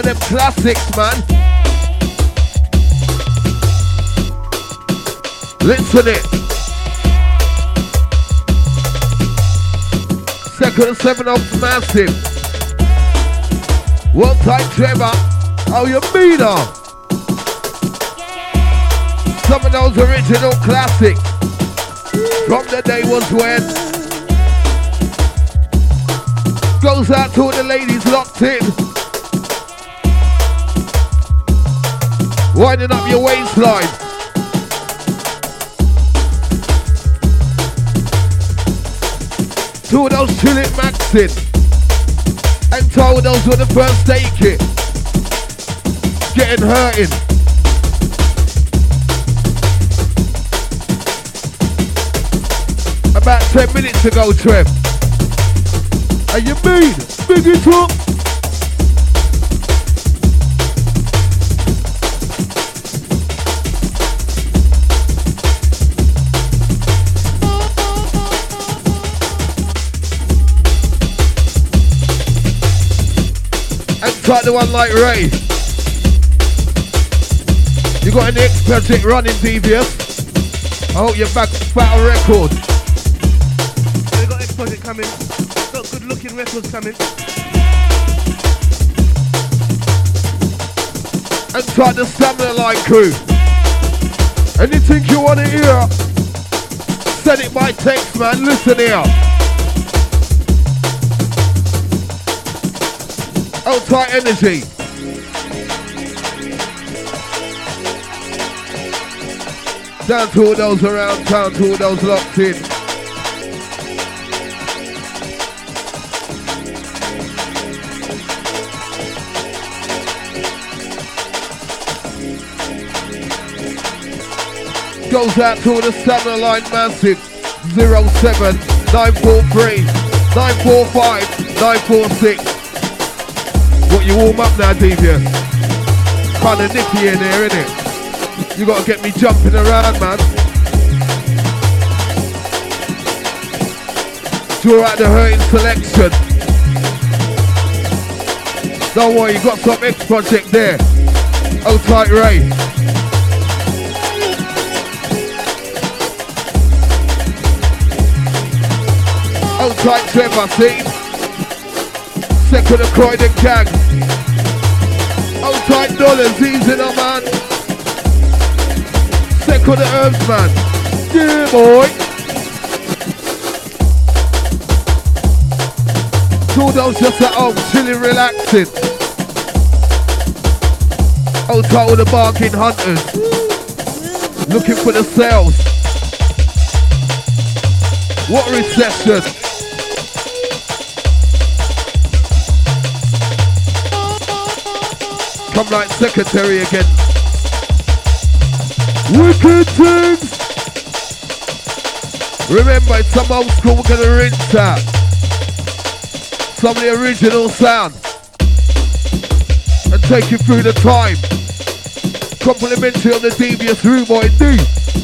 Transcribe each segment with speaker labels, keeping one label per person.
Speaker 1: them classics, man. Listen it. Second and 7 off massive. One time Trevor. How you mean now? Some of those original classics from the day was when. Goes out to all the ladies locked in. Winding up your waistline. Two of those chillin' maxin'. And two of those were the first take it. Getting hurting. About 10 minutes ago, Trev. How you mean? Big it up. Try the one like Ray. You got an X-Project running, Devious? I hope you're back battle record.
Speaker 2: We got X-Project coming. Got good looking records coming.
Speaker 1: And try the Stamina Line crew. Anything you want to hear, send it by text, man. Listen here. Tight energy. Down to all those around town, to all those locked in. Goes out to all the Stamina Line massive. 07 943 945 946. What, you warm up now, Devious? Kinda nippy in there, innit? You gotta get me jumping around, man. Draw out the hurting selection. Don't worry, you got some X-Project there. Oh, tight Ray. Oh, tight Trevor, see? Second of Croydon Gang. Oh, tight dollars, easy now, man. Second of Herbs, man. Yeah, boy. Two those just at home, chilling, relaxing. Oh, tight with the barking hunters. Looking for the sales. What reception? Come like secretary again. Wicked things. Remember, it's some old school, we're gonna rinse out. Some of the original sound. And take you through the time. Complimentary on the Devious Rude Boy D.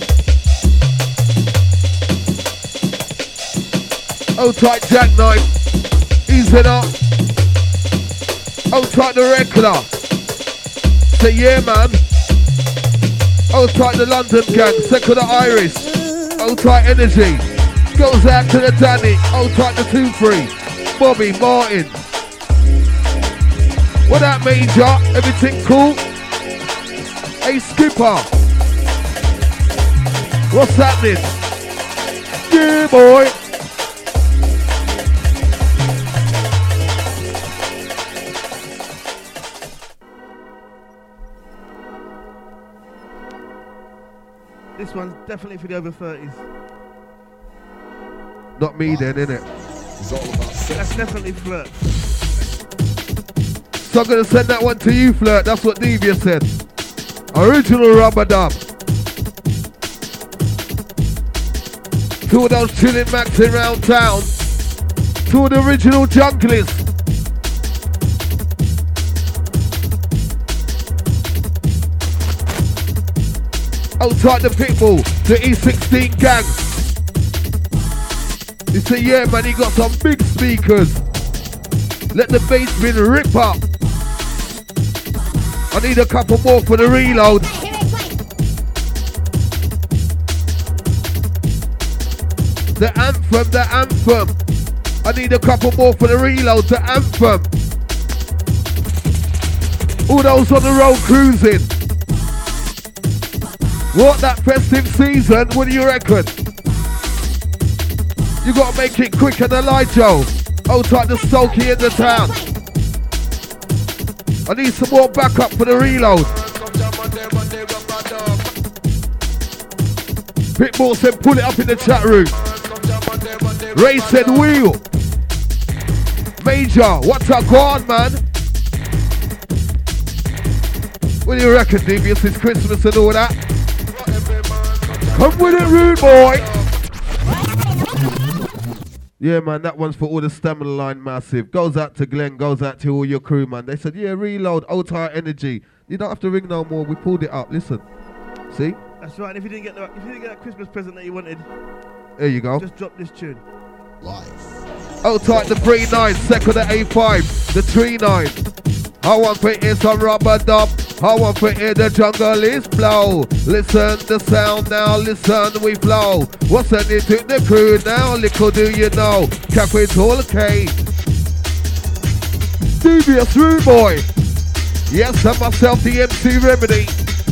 Speaker 1: Oh, tight jackknife. Ease it up. Oh, tight the regular. Say yeah, man. Oh, tight the London Gang. Second the Iris. Oh, tight energy. Goes out to the Danny. Oh, tight the 2-3. Bobby Martin. What that Major? Everything cool? Hey, Skipper. What's happening? Yeah, boy.
Speaker 2: This one's definitely for the over 30s.
Speaker 1: Not me then, innit?
Speaker 2: That's definitely Flirt.
Speaker 1: So I'm gonna send that one to you, Flirt. That's what Devious said. Original rubber dub. Two of those chilling maxing round town. Two of the original junglists. Outside the Pitbull, the E16 gang. He said, yeah, man, he got some big speakers. Let the bass bin rip up. I need a couple more for the reload. The anthem. I need a couple more for the reload, the anthem. All those on the road cruising. What, that festive season? What do you reckon? You gotta make it quicker than light, Joe. Hold tight the Stokey in the town. I need some more backup for the reload. Pitbull said pull it up in the chat room. Ray said wheel. Major, what's up, go on, man? What do you reckon, Devious? It's Christmas and all that. Come with it, rude boy. Yeah, man, that one's for all the stamina line massive. Goes out to Glenn, goes out to all your crew, man. They said, yeah, reload, old tire energy. You don't have to ring no more. We pulled it up. Listen. See?
Speaker 2: That's right. If you didn't get that Christmas present that you wanted,
Speaker 1: there you go.
Speaker 2: Just drop this tune.
Speaker 3: Life.
Speaker 1: Old tight the 3-9, second the A5, the 3-9. I want to hear some rubber dub. I want to hear the jungle is blow. Listen the sound now, listen we flow. What's in it to the crew now? Little do you know. Cafe all okay. Devious rude boy. Yes, and myself the MC Remedy.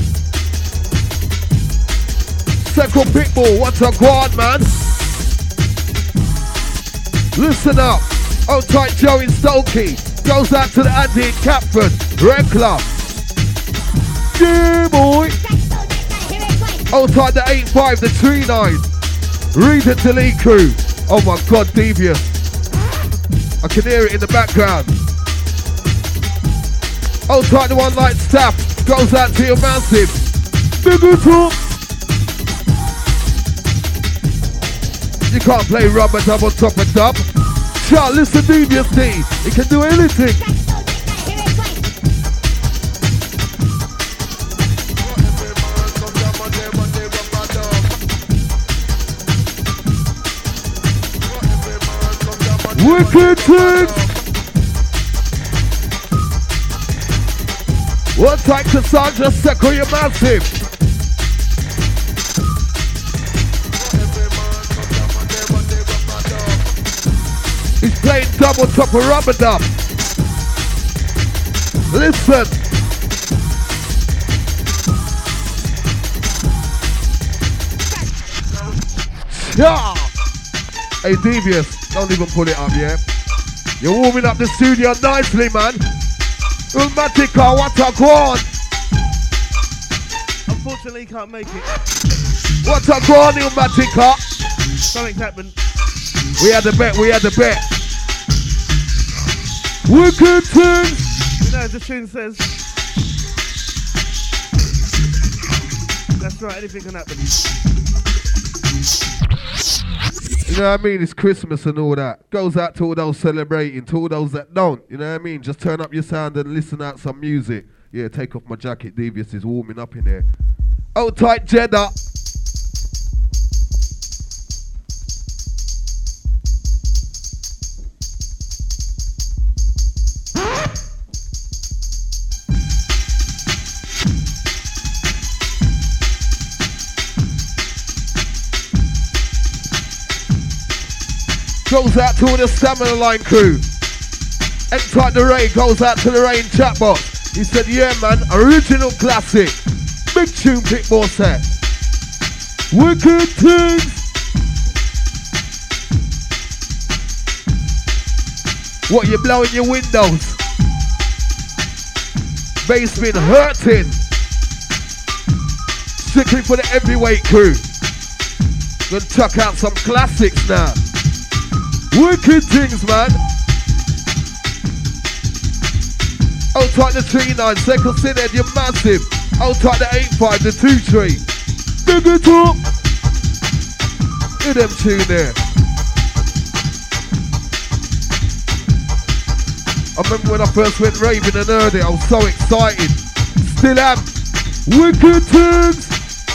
Speaker 1: Second Pitbull, what's a quad, man? Listen up. Old tight Joey Stokey. Goes out to the Andy in Catford. Regular. Yeah, boy. Old tight the 8-5, the 3-9. Read it to Lee crew. Oh my God, Devious. I can hear it in the background. Old tight the one light staff. Goes out to your massive. Bigger talk. You can't play rubber dub on top of dub. Shout, listen, Devious D. He can do anything. Wicked things. One time to Sandra Secco, your massive. He's playing dub on top of rubber dub. Listen. Yeah. Hey, Devious, don't even pull it up, yeah? You're warming up the studio nicely, man. Ulmatica, what a go on?
Speaker 2: Unfortunately, can't make it.
Speaker 1: What a go on, Ulmatica?
Speaker 2: Something's happened.
Speaker 1: We had a bet. Wicked things.
Speaker 2: You know, as the tune says. That's right, anything can happen.
Speaker 1: You know what I mean? It's Christmas and all that. Goes out to all those celebrating, to all those that don't. You know what I mean? Just turn up your sound and listen out some music. Yeah, take off my jacket. Devious is warming up in there. Old tight Jeddah. Goes out to all the Stamina Line crew. X-Type the Ray goes out to the Ray in chat box. He said, yeah man, original classic. Big tune Pitbull set. Wicked things. What, you blowing your windows? Bass been hurting. Strictly for the heavyweight crew. Gonna chuck out some classics now. Wicked things, man. Old tight the 3-9, second Syned, you're massive. Old tight the 8-5, the 2-3. Big it up. Hear them tune there. I remember when I first went raving and heard it, I was so excited. Still am. Wicked things.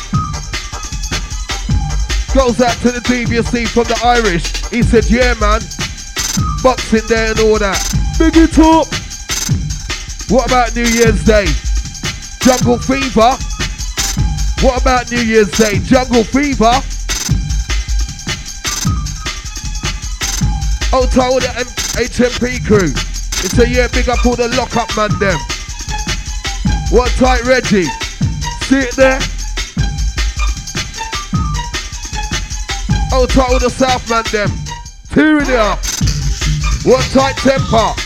Speaker 1: Goes out to the DVC from the Irish. He said, yeah, man. Boxing there and all that. Big it up. What about New Year's Day? Jungle Fever. What about New Year's Day? Jungle Fever. Old tight all the HMP crew. It's a year big up all the lock-up man them. What tight Reggie? See it there? Old tight all the South man them. Tearing it up. What tight Temper?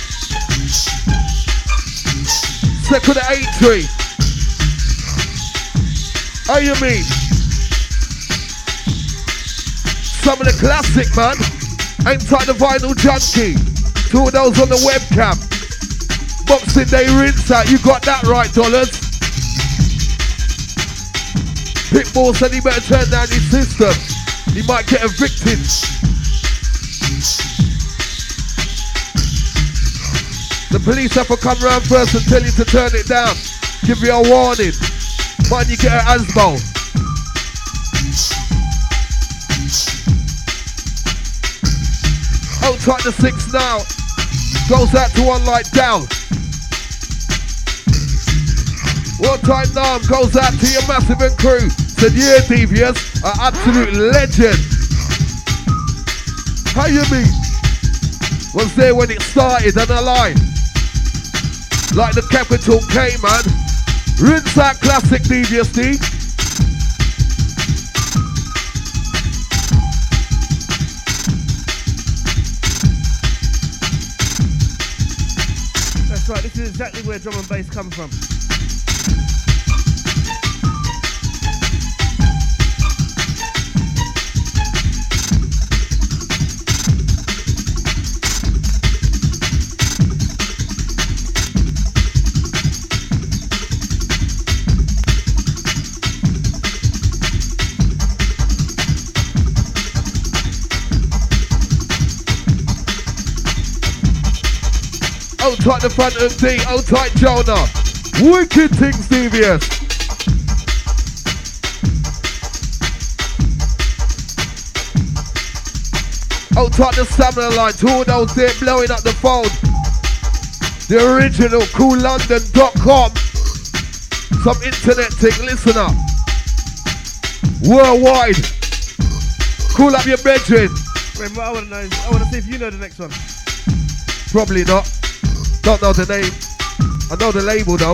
Speaker 1: Second the 8-3. How you mean? Some of the classic, man. Ain't tight the Vinyl Junkie. Two of those on the webcam. Boxing Day rinse out. You got that right, dollars. Pitbull said he better turn down his system. He might get evicted. The police have to come round first and tell you to turn it down. Give you a warning. Mind you get an asbo. Out track the 6 now. Goes out to one like down. One time now goes out to your Massive and crew. Said yeah, Devious, an absolute legend. How you mean? Was there when it started and a lie. Like the capital K, man. Rinse out classic Devious D.
Speaker 2: That's right, this is exactly where drum and bass come from.
Speaker 1: Old tight the front of D, old tight Jonah. Wicked things, Devious. Old tight the stamina line, two of those there blowing up the phone. The original coollondon.com. Some internet thing, listen up. Worldwide. Call up your bedroom.
Speaker 2: Wait, what I want to know is, I want to see if you know the next one.
Speaker 1: Probably not. Don't know the name. I know the label though.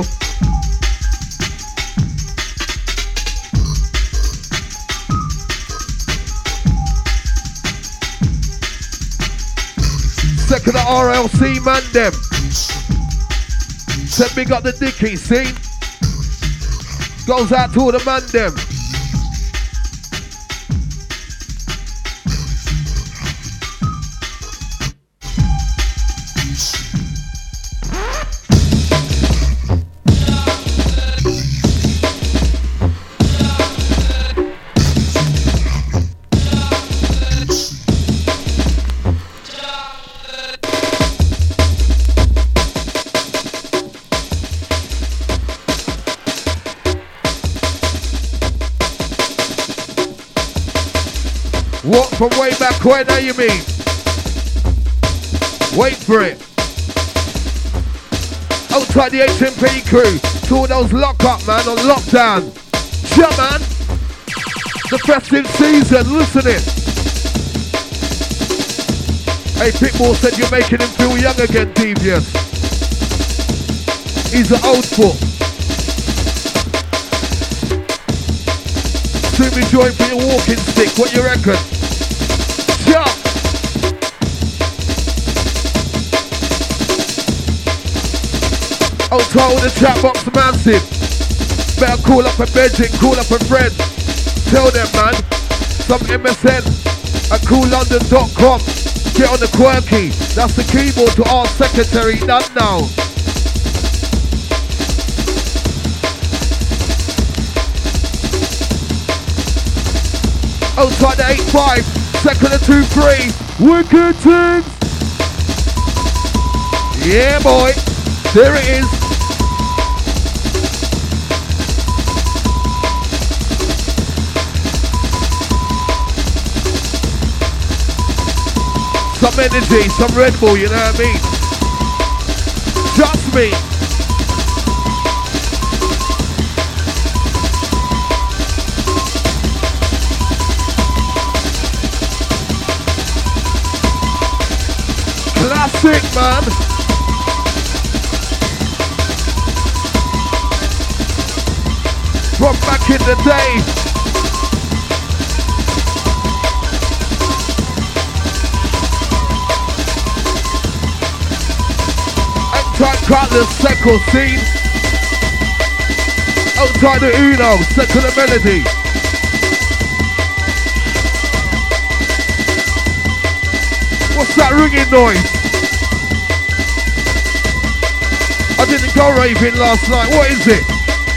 Speaker 1: Second of RLC man them. Said big up the Dickie, see? Goes out to all the man them. What from way back when, how you mean? Wait for it. Outside the HMP crew, two of those lock-up, man, on lockdown. Yeah, man. The festive season, listen it. Hey, Pitbull said you're making him feel young again, Devious. He's an old foot. Soon be joined for your walking stick, what you reckon? Yeah. I'll tell the chat box massive. Better call up a bedroom, call up a friend. Tell them, man, some MSN at coollondon.com. Get on the quirky. That's the keyboard to our secretary, done now. Outside the 8-5, second of 2-3. Wicked things. Yeah, boy. There it is. Some energy, some Red Bull, you know what I mean? Trust me. man. From back in the day. Outside Cutler's second scene. Outside the Uno, second melody. What's that ringing noise? I didn't go raving last night. What is it?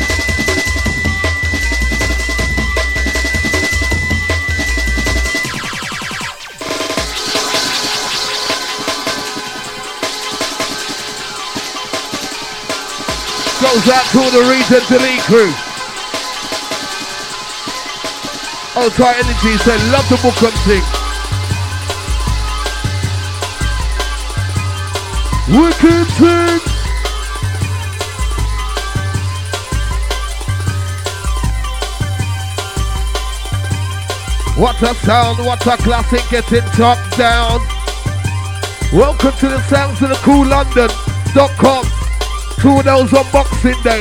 Speaker 1: Goes out to all the Region Delete crew. Old Tight Energy said, love the book and thing. Wicked thing. What a sound, what a classic, getting chopped down. Welcome to the sounds of the cool London.com. 2 of those on Boxing Day.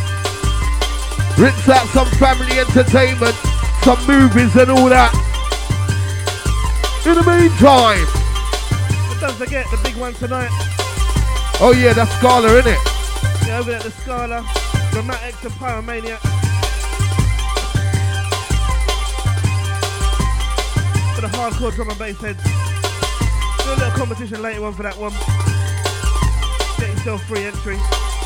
Speaker 1: Rinse out some family entertainment, some movies and all that. In the meantime.
Speaker 2: But don't forget the big one tonight.
Speaker 1: Oh yeah, that's Scala, innit?
Speaker 2: Yeah, over at the Scala, Dramatics and Pyromaniac. For the hardcore drum and bass heads. Do a little competition later on for that one. Get yourself free entry.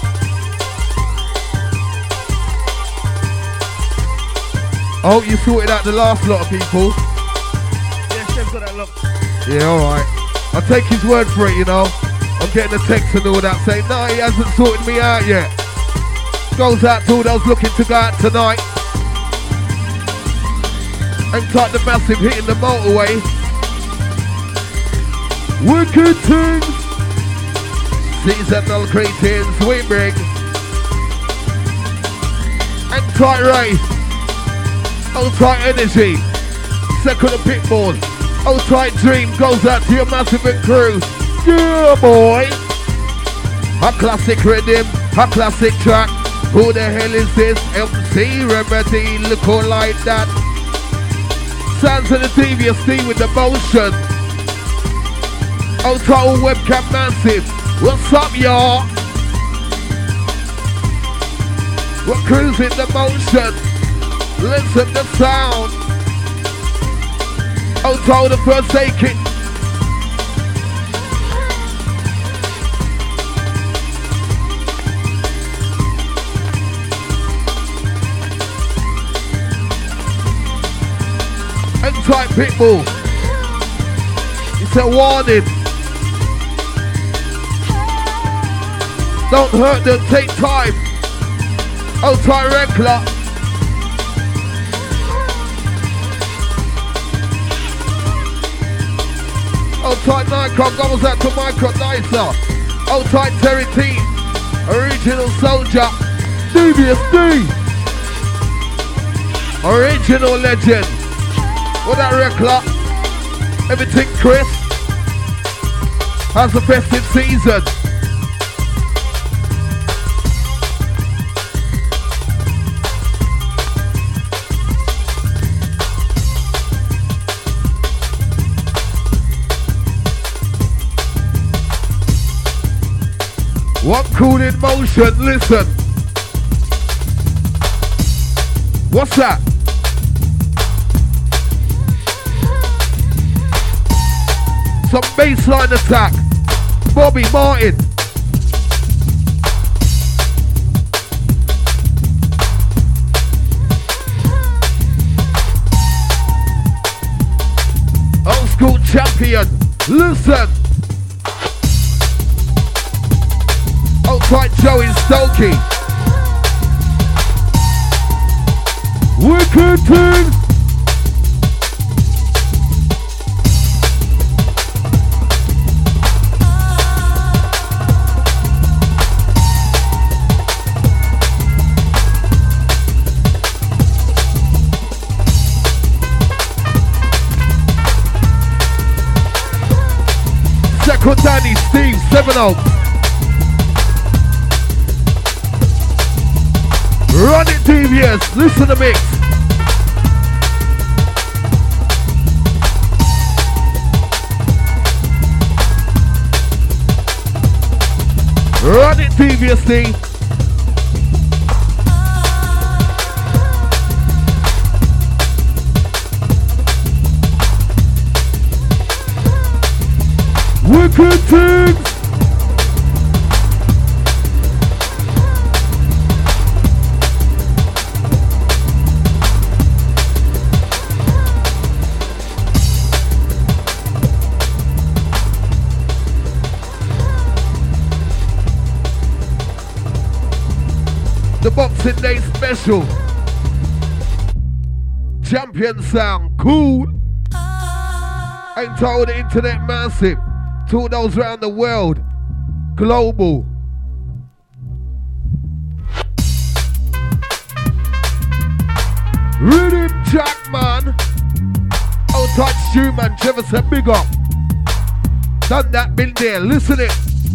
Speaker 1: Oh, you sorted out the last lot of people.
Speaker 2: Yeah, Chef's got that locked.
Speaker 1: Yeah, alright. I'll take his word for it, you know. I'm getting a text and all that saying, no, he hasn't sorted me out yet. Goes out to all those looking to go out tonight. And like the massive hitting the motorway. Wicked things. Seasonal greetings we bring. And tight Ray. Old Tight Energy. Second of Pitbull. Old Tight Dream goes out to your massive crew. Yeah, boy. A classic rhythm, a classic track. Who the hell is this? MC Remedy, look all like that. Sounds of the DVSD with the motion. Old Tight webcam massive. What's up, y'all? We're cruising the motion. Listen to sound. Old Tight the first aid kit. Tight Pitbull. It's a warning. Don't hurt them, take time. Oh, Tight Reckler. Oh, Tight Nikon goes out to Michael Nicer. Oh, Tight Terry T. Original Soldier. DVSD. Original legend. What that Reckler? Everything crisp. How's the festive season? One cool in motion, listen. What's that? Some baseline attack. Bobby Martin. Old school champion. Listen. Old Tight Joey Stokey. Wicked thing. Echo Danny, Steve, 7 Oaks. Run it, Devious. Listen to the mix. Run it, Deviously. Wicked things. The Boxing Day special. Champion sound, cool. Ain't told the internet massive. To those around the world, global. Rhythm Jack, man. Old tight Stu, man. Jefferson, big up. Done that, been there. Listen it.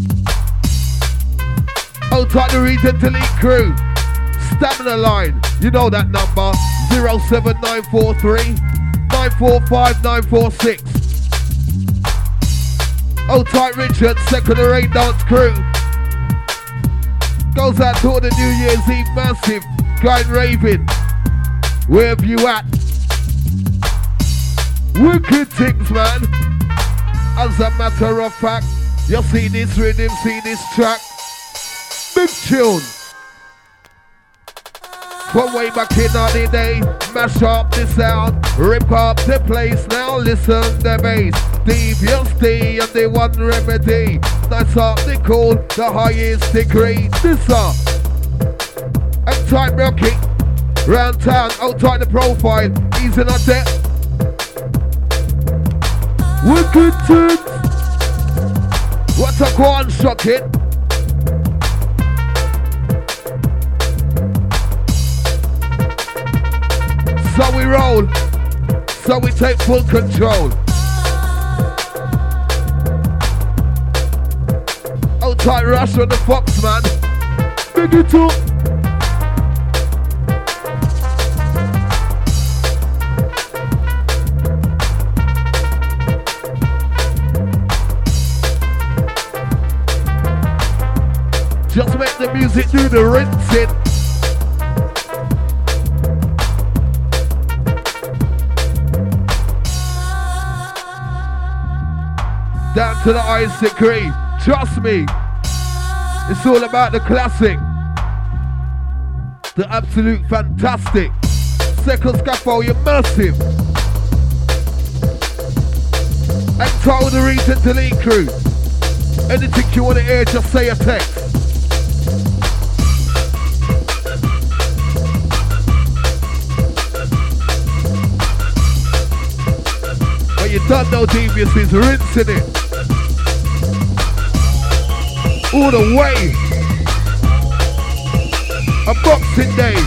Speaker 1: Old tight the Regent Elite crew. Stamina line. You know that number. 07943 945 946. Old tight Richard, second the rain dance crew. Goes out to all the New Year's Eve massive. Going raving. Wherever you at. Wicked things, man. As a matter of fact, you see this rhythm, see this track. Big tune. From way back in the day, mash up the sound, rip up the place. Now listen the bass. Devious D and the one remedy. Nice up the cool, the highest degree. This up. And time rocking. Round town, out tight the profile. Easing on deck. Wicked tunes. What a go on shocking. So we roll, so we take full control. Old tight Rush on the Fox, man. Big it up. Just make the music do the rinsing. Down to the ice degree. Trust me. It's all about the classic. The absolute fantastic. Second scaffold, you're massive. And told the Regent Delete crew. Anything you want to hear, just say a text. But you don't know Devious is rinsing it. All the way. A Boxing Day.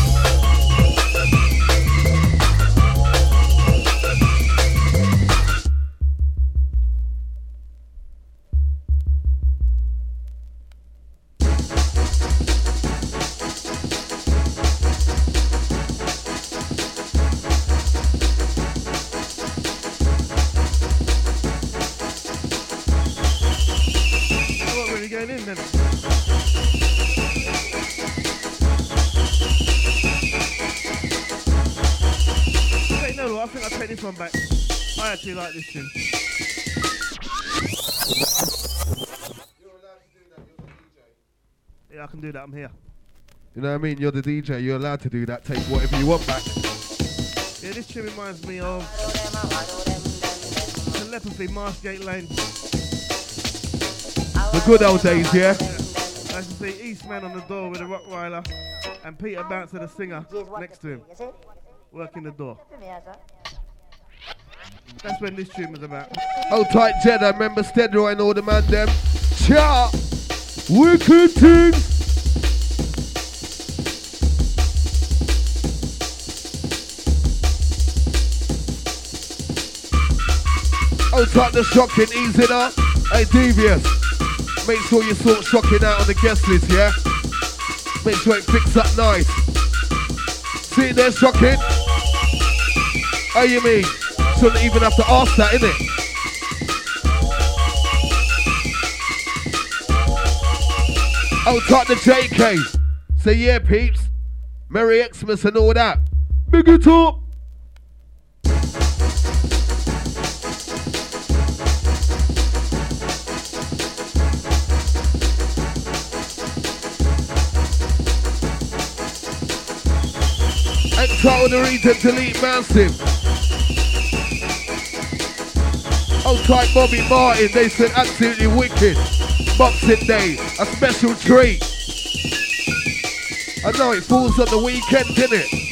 Speaker 1: Like this tune. Yeah, I can do that, I'm here. You know what I mean? You're the DJ, you're allowed to do that. Take whatever you want back.
Speaker 2: Yeah, this tune reminds me of Telepathy, Marshgate Lane.
Speaker 1: The good old days, yeah?
Speaker 2: I used to see Eastman on the door with a Rottweiler and Peter Bouncer, the singer, next to him, working the door. That's when this tune was about.
Speaker 1: Oh, tight Jedi, remember Steadroy and all the man them. Cha! Wicked things! Oh, tight the shocking, easing up. Hey, Devious, make sure you sort Shocking out on the guest list, yeah? Make sure it fixed up nice. See it there, Shocking? How you mean? Shouldn't even have to ask that, innit? Oh, talk to JK. Say, yeah, peeps. Merry Xmas and all that. Big it up. Enter the region, delete massive. Oh, type Bobby Martin, they said absolutely wicked. Boxing Day, a special treat. I know it falls on the weekend, didn't it?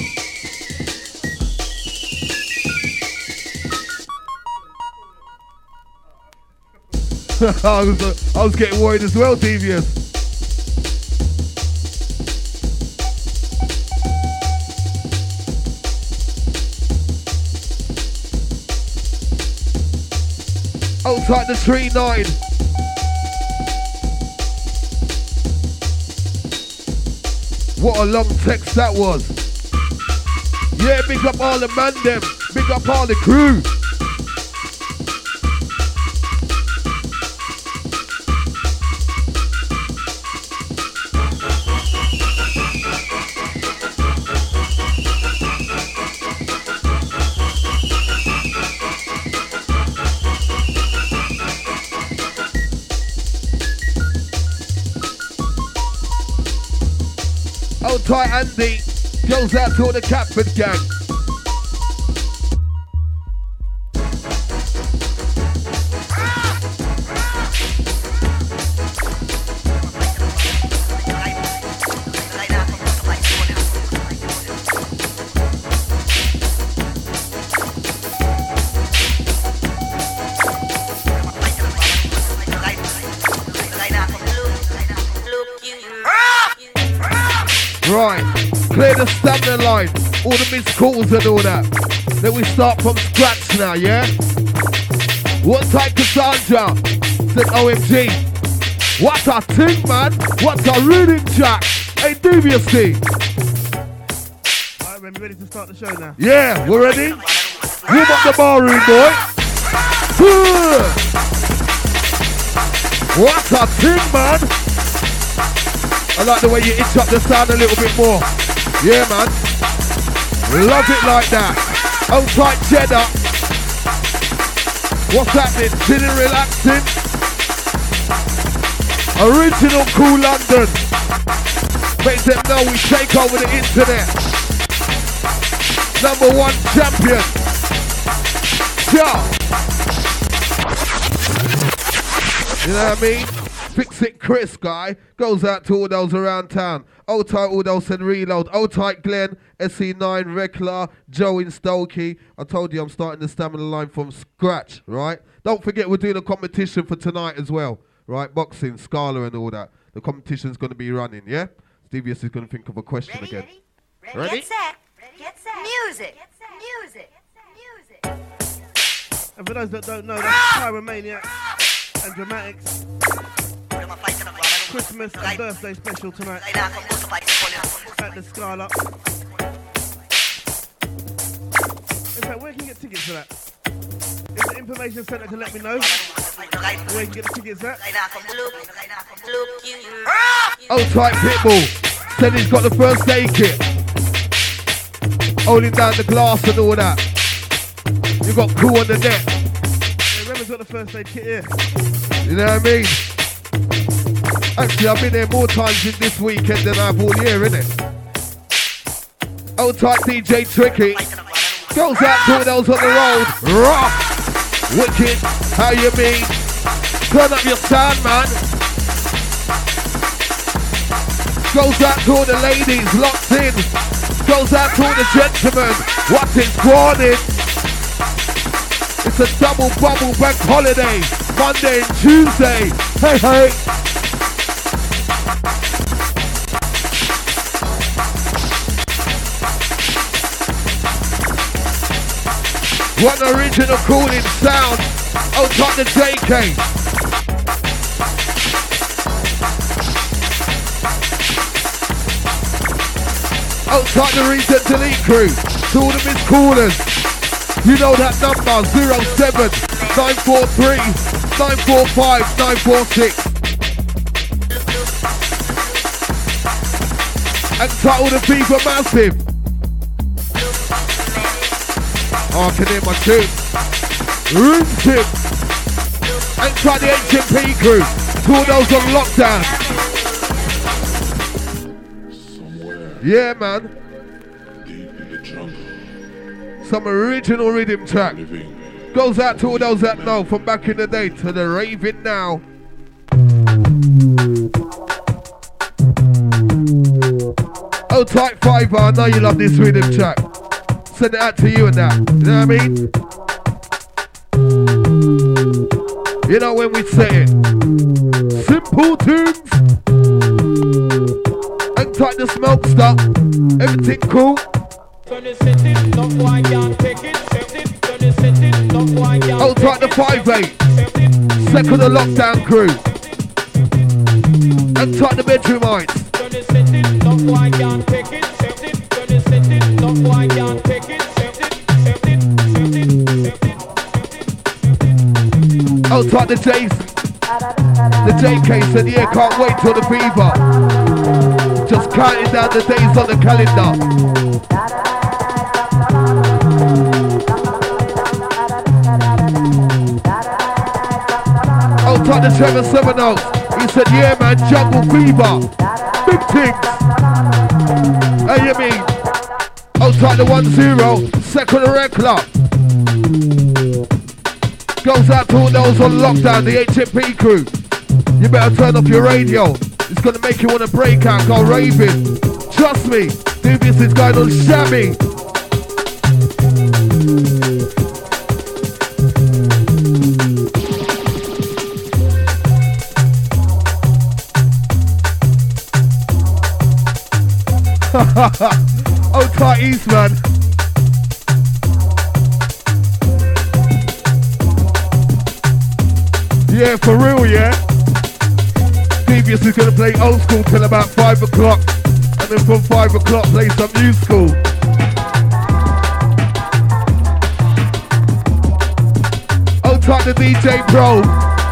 Speaker 1: I was getting worried as well, Devious. Oh, type the 3-9. What a long text that was. Yeah, big up all the man them. Big up all the crew. Old tight Andy goes out to all the Catford gang. Right, clear the stamina line, all the missed calls and all that. Then we start from scratch now, yeah? What type Cassandra? Said OMG. What a thing, man. What a reading jack. Hey, Deviously.
Speaker 2: Alright, we're ready to start the show now.
Speaker 1: Yeah, we're ready? Warm up the barroom, boy. What a thing, man. I like the way you itch up the sound a little bit more. Yeah, man. Love it like that. Old tight cheddar. What's happening? Chilling, relaxing. Original Cool London. Make them know we take over the internet. #1 champion. Yeah. You know what I mean? Fix It Chris guy goes out to all those around town. Old tight all those and reload. Old tight Glenn, SC9, Rekla, Joe in Stokey. I told you I'm starting the stamina line from scratch, right? Don't forget we're doing a competition for tonight as well, right? Boxing, Scala and all that. The competition's going to be running, yeah? Stevius is going to think of a question again. Ready?
Speaker 4: Get set. Get set. Music. Music. Music.
Speaker 2: And for those that don't know, that's Pyromaniac and Dramatics. Christmas and birthday special tonight at the Scala. In fact, where can you get tickets for that? If the information centre can let me know where you can get the tickets at.
Speaker 1: Old tight Pitbull said he's got the first aid kit. Holding down the glass and all that. You got Cool on the net.
Speaker 2: Yeah, remember's got the first aid kit here.
Speaker 1: You know what I mean? Actually, I've been there more times in this weekend than I've all year, innit? Old tight DJ Tricky goes out to all those on the road. Rock, wicked, how you mean? Turn up your sound, man. Goes out to all the ladies locked in. Goes out to all the gentlemen. What's it squatting? It's a double bubble bank holiday. Monday and Tuesday. Hey, hey. What an original cooling sound. Oh, top the JK. Outside the Regent Delete crew. To all the missed callers. You know that number, 07 943 945 946. And to all the people massive. Oh, I can hear my tune. Room tip. And try the HMP crew. To all those on lockdown. Yeah, man.
Speaker 3: Deep in the jungle.
Speaker 1: Some original rhythm track. Goes out to all those that know from back in the day to the raving now. Oh, type 5, I know you love this rhythm track. Send it out to you and that. You know what I mean? You know when we say it. Simple tunes. And type the smoke stop. Everything cool. Oh, type the 5-8. Second the lockdown crew. And type the bedroom lights. Oh, type the Jason. The JK said, yeah, can't wait till the fever. Just counting down the days on the calendar. Oh, type the Trevor Seminoles. He said, yeah, man, jungle fever. Big things. How you mean? Oh, type the 10. Second the red club. Goes out to all those on lockdown, the HMP crew. You better turn off your radio. It's gonna make you wanna break out, go raving. Trust me, Dubious is going on shabby. Oh, tight East, man. Yeah, for real, yeah. Devious is gonna play old school till about 5 o'clock. And then from 5 o'clock play some new school. Oh, type the DJ Pro.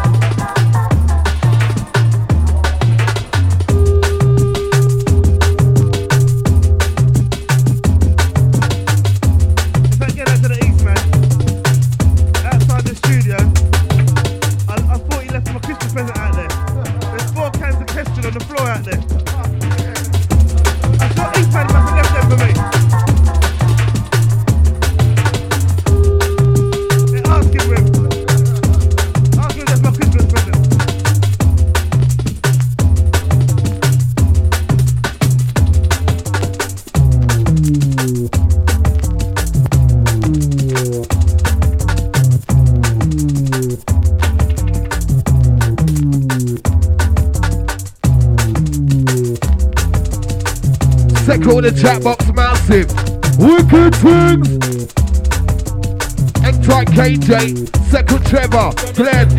Speaker 1: Call the chat box massive. Wicked Twins. X-Track KJ. Second Trevor. Glenn.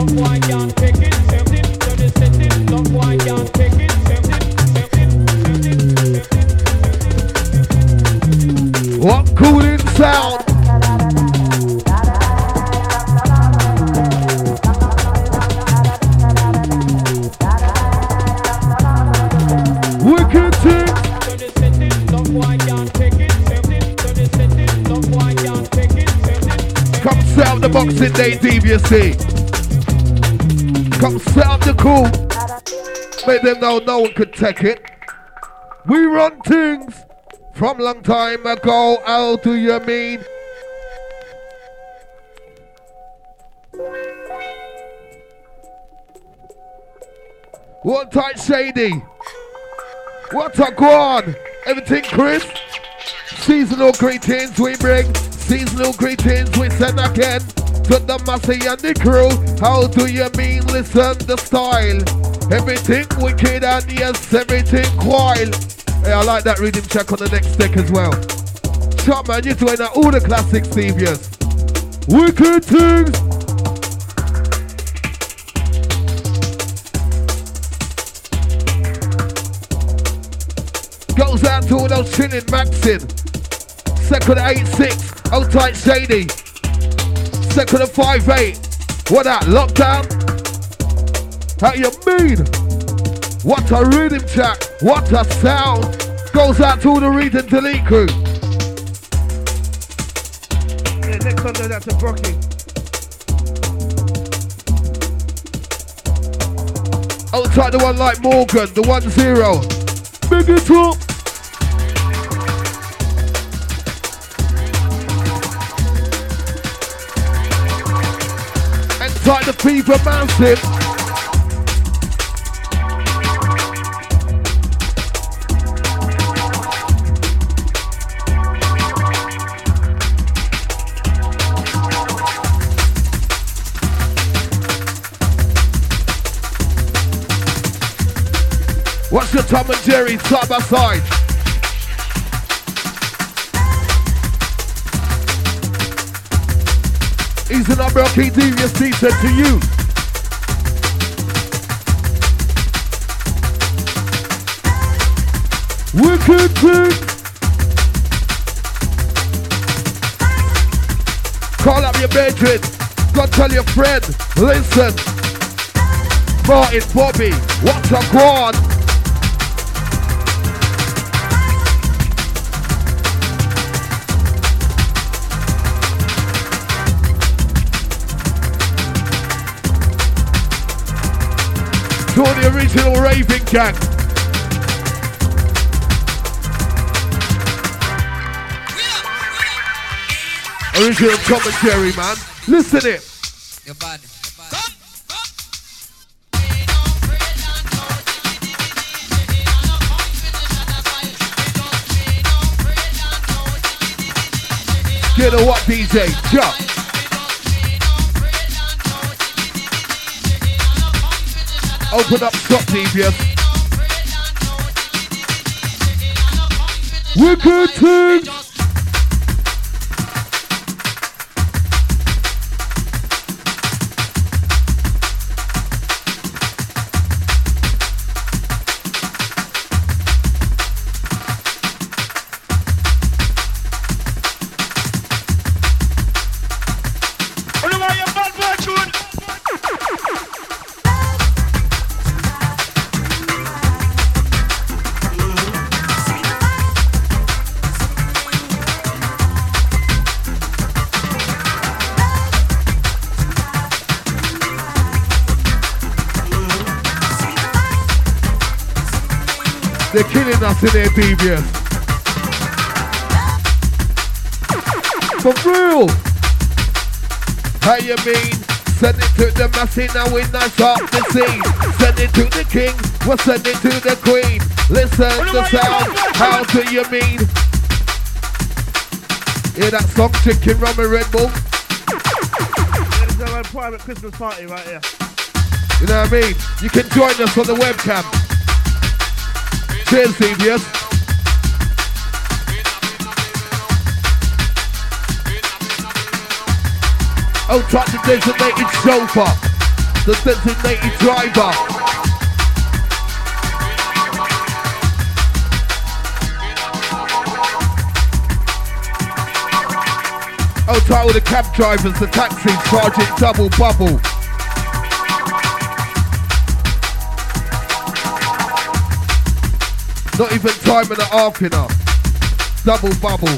Speaker 1: What cooling sound. Wicked Twins. Come set up the boxing day, DVC. Come set up the cool. Make them know no one could take it. We run things from long time ago. How do you mean? What tight shady? What a go on? Everything Chris? Seasonal greetings we bring. Seasonal greetings we send again to the Massey and the crew. How do you mean? Listen the style. Everything wicked and yes, everything wild. Hey, I like that rhythm check on the next deck as well. Chop man, you're doing all the classics, Stevious. Wicked things. Goes out to all those chilling Maxin. Second 8-6. Old tight Shady. Second of 5-8. What that? Lockdown? How you mean? What a rhythm track. What a sound. Goes out to all the Read and Delete crew.
Speaker 2: Yeah, next one goes out to Brocky.
Speaker 1: Old tight the one like Morgan, the 1-0. Big it up. And tight the Fever Mountain. What's your Tom and Jerry side by side? He's an Rocky Devious Teacher to you. Wicked thing. Call up your bedroom. Go tell your friend. Listen. Martin, Bobby, what's a quad? To all the original raving gang. Original commentary, man. Listen it.
Speaker 5: Your body.
Speaker 1: Get a what, DJ? Jump. Open up shop, Devious. Wicked thing. They're killing us in their Devious. For real. How you mean? Send it to the massy, now we nice off the scene. Send it to the king, we'll send it to the queen. Listen the sound, how do you mean? Hear that song, Chicken Rum and Red Bull?
Speaker 2: It's our private Christmas party right here.
Speaker 1: You know what I mean? You can join us on the webcam. Cheers, Devious. Oh, try the designated chauffeur, the designated driver. Oh, try all the cab drivers, the taxis charging double bubble. Not even time and a half enough. Double bubble.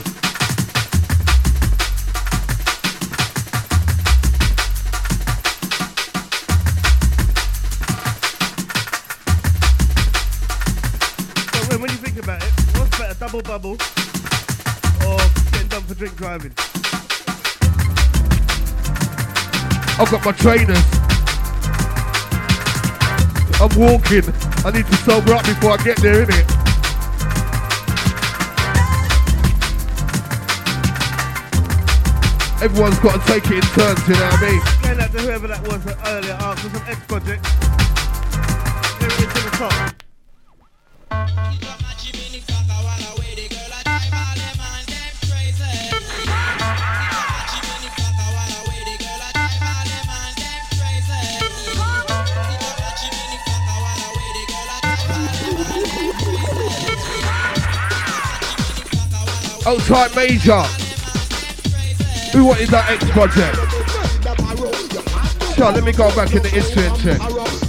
Speaker 2: So when you think about it, what's better, double bubble or getting done for drink driving?
Speaker 1: I've got my trainers. I'm walking. I need to sober up before I get there, innit? Everyone's got to take it in turns, you know what I mean?
Speaker 2: Going out to whoever that was earlier, asked for some X project. Here it is to the top.
Speaker 1: Outside Major. Who wanted that X project? Sure, let me go back in the history and check.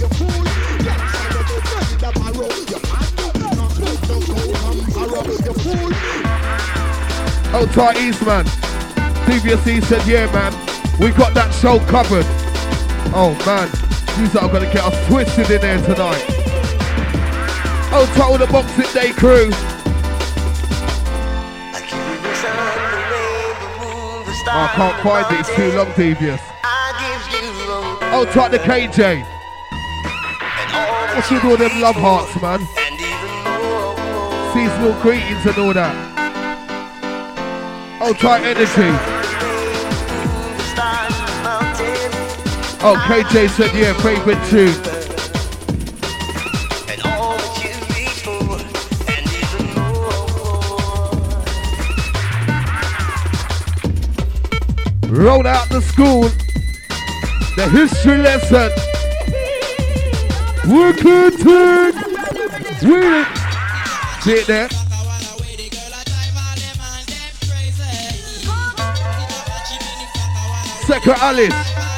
Speaker 1: Outside Eastman. DVSC said, yeah, man. We got that show covered. Oh, man. These are going to get us twisted in there tonight. Outside with the Boxing Day crew. Oh, I can't find it, it's too long, Devious. Outside the KJ. What's with all them love hearts, man? Seasonal greetings and all that. Outside Energy. Oh, KJ said, yeah, favourite tune. Roll out the school, the history lesson. Wicked thing. Win it. See it there? Secret Alice.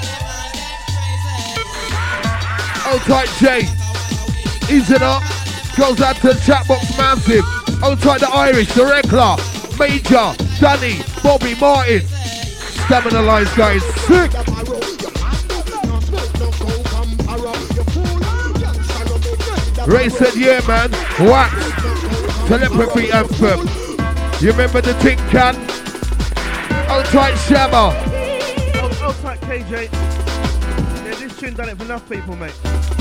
Speaker 1: Old tight Jay. Easy up. Goes out to the chat box massive. Old tight the Irish, the Rekla, Major, Danny, Bobby, Martin. Stamina lines, guys. Sick. Ray said, yeah, man. Wax. Telepathy anthem. You remember the Tin Can? Old tight Shabba.
Speaker 2: Old tight KJ. Yeah, this tune done it for enough people, mate.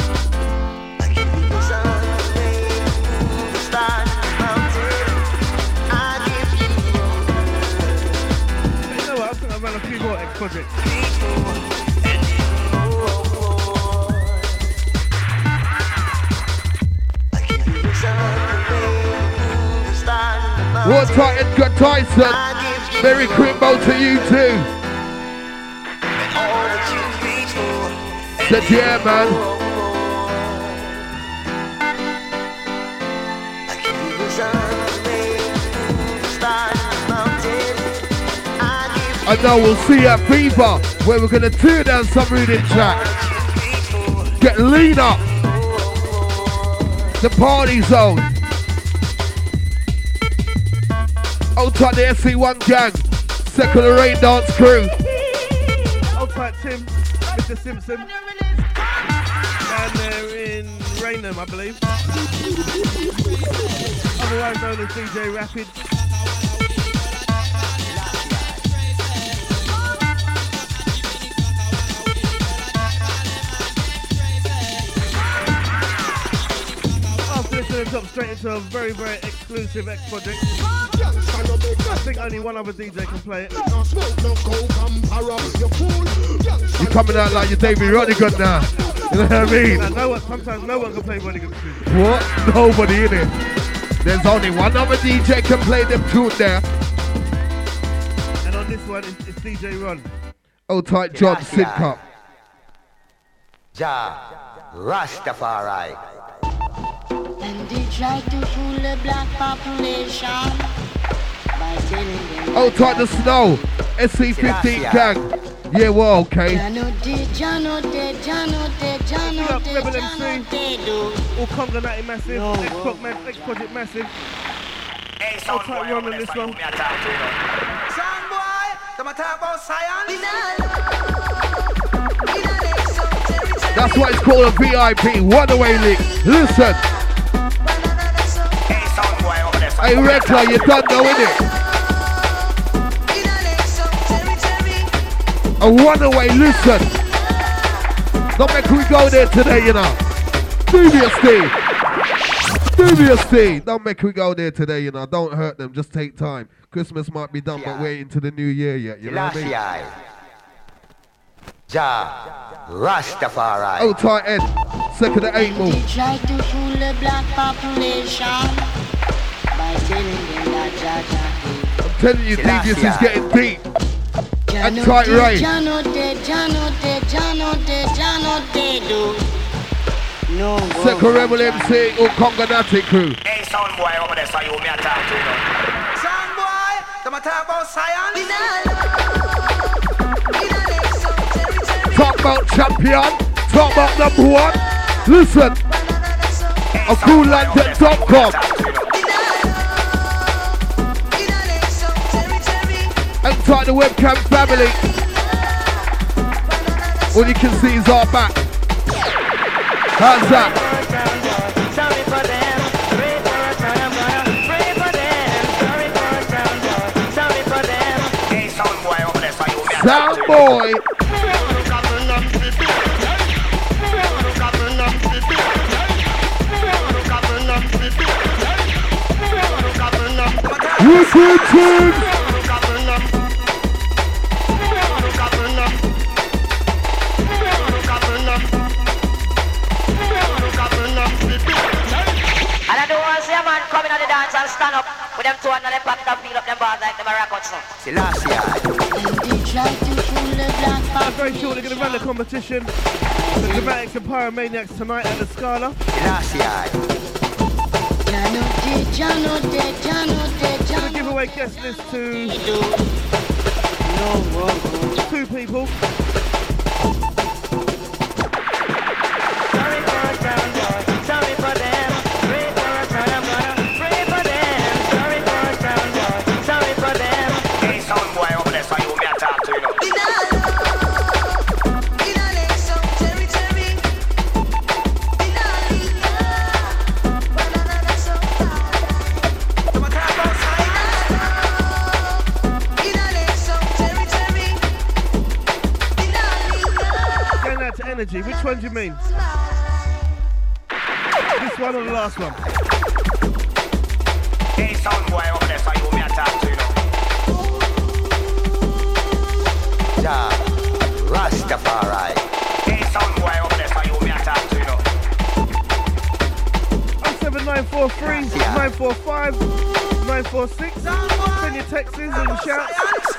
Speaker 2: I've run a few more X projects.
Speaker 1: What tight Edgar Tyson? Merry Crimbo to you too. Said yeah, man. I know we'll see at FIFA where we're gonna tear down some reading track. Get lean up. The party zone. Old tight the SC1 gang. Secular Rain Dance crew.
Speaker 2: Old tight Tim, Mr. Simpson. Down there in Raynham, I believe. Otherwise known as DJ Rapid. Jump straight into a very, very exclusive X project. I think only one other DJ can play it.
Speaker 1: You're coming out like you're David Rodigan now. You know what I mean?
Speaker 2: Sometimes no one can play Rodigan's tune.
Speaker 1: What? Nobody in it. There's only one other DJ can play them tune there.
Speaker 2: And on this one, it's DJ Ron.
Speaker 1: Old tight John Sidcup.
Speaker 5: Ja, Rastafari.
Speaker 6: And they try to fool the black population by telling them.
Speaker 1: Oh, tight the Snow. SC15 gang. Yeah, well, okay.
Speaker 2: Rebel MC. All Conga massive. X Project massive. I'll try Ron on this one.
Speaker 5: Sound boy, don't talk about science.
Speaker 1: That's why it's called a VIP. One-away link. Listen. Hey, Rekla, you done know, innit? A runaway, listen. Don't make we go there today, you know. Deviously. Don't make we go there today, you know. Don't hurt them, just take time. Christmas might be done, but we're into the new year yet, you know what I mean?
Speaker 5: Ja, Rastafari.
Speaker 1: Oh, tight Ed. Second to 8 move.
Speaker 6: They try to fool the black population by telling them that Jaja.
Speaker 1: I'm telling you, Devious is getting deep. And tight right. Second Rebel MC or Conga crew.
Speaker 5: Hey, sound boy over there, so you me attack to. Sound boy, talk about science.
Speaker 1: Talk about champion. Talk about number one. Listen. A coollondon.com. And talk the webcam family. All you can see is our back. How's that? Sound boy. Wicked tunes.
Speaker 7: Stand up with them two and them pack and feel up them bars like them a rock out so.
Speaker 2: I'm very sure they're going to run the competition. The Dramatics and Pyromaniacs tonight at the Scala. Going to give away guest list to 2 people. Energy. Which one do you mean? This one or the last one?
Speaker 8: Hey, sound boy over there, so you want me to talk to you now. Ja, Rastafari. Hey, sound boy over there, so you want me to talk to you now.
Speaker 2: 07943 945 946. Send your texts and shouts.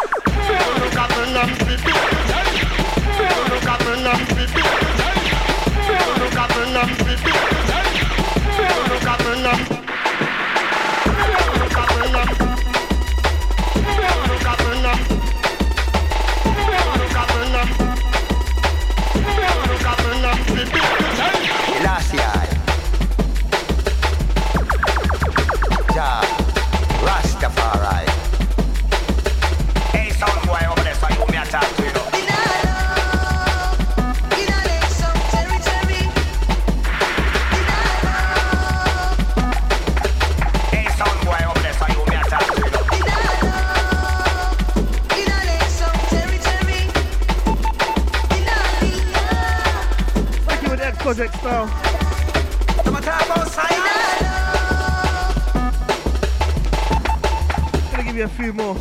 Speaker 8: Rastafari. Hey, sound boy over there, so you want me to talk to you now.
Speaker 2: Project style. Gonna give you a few more.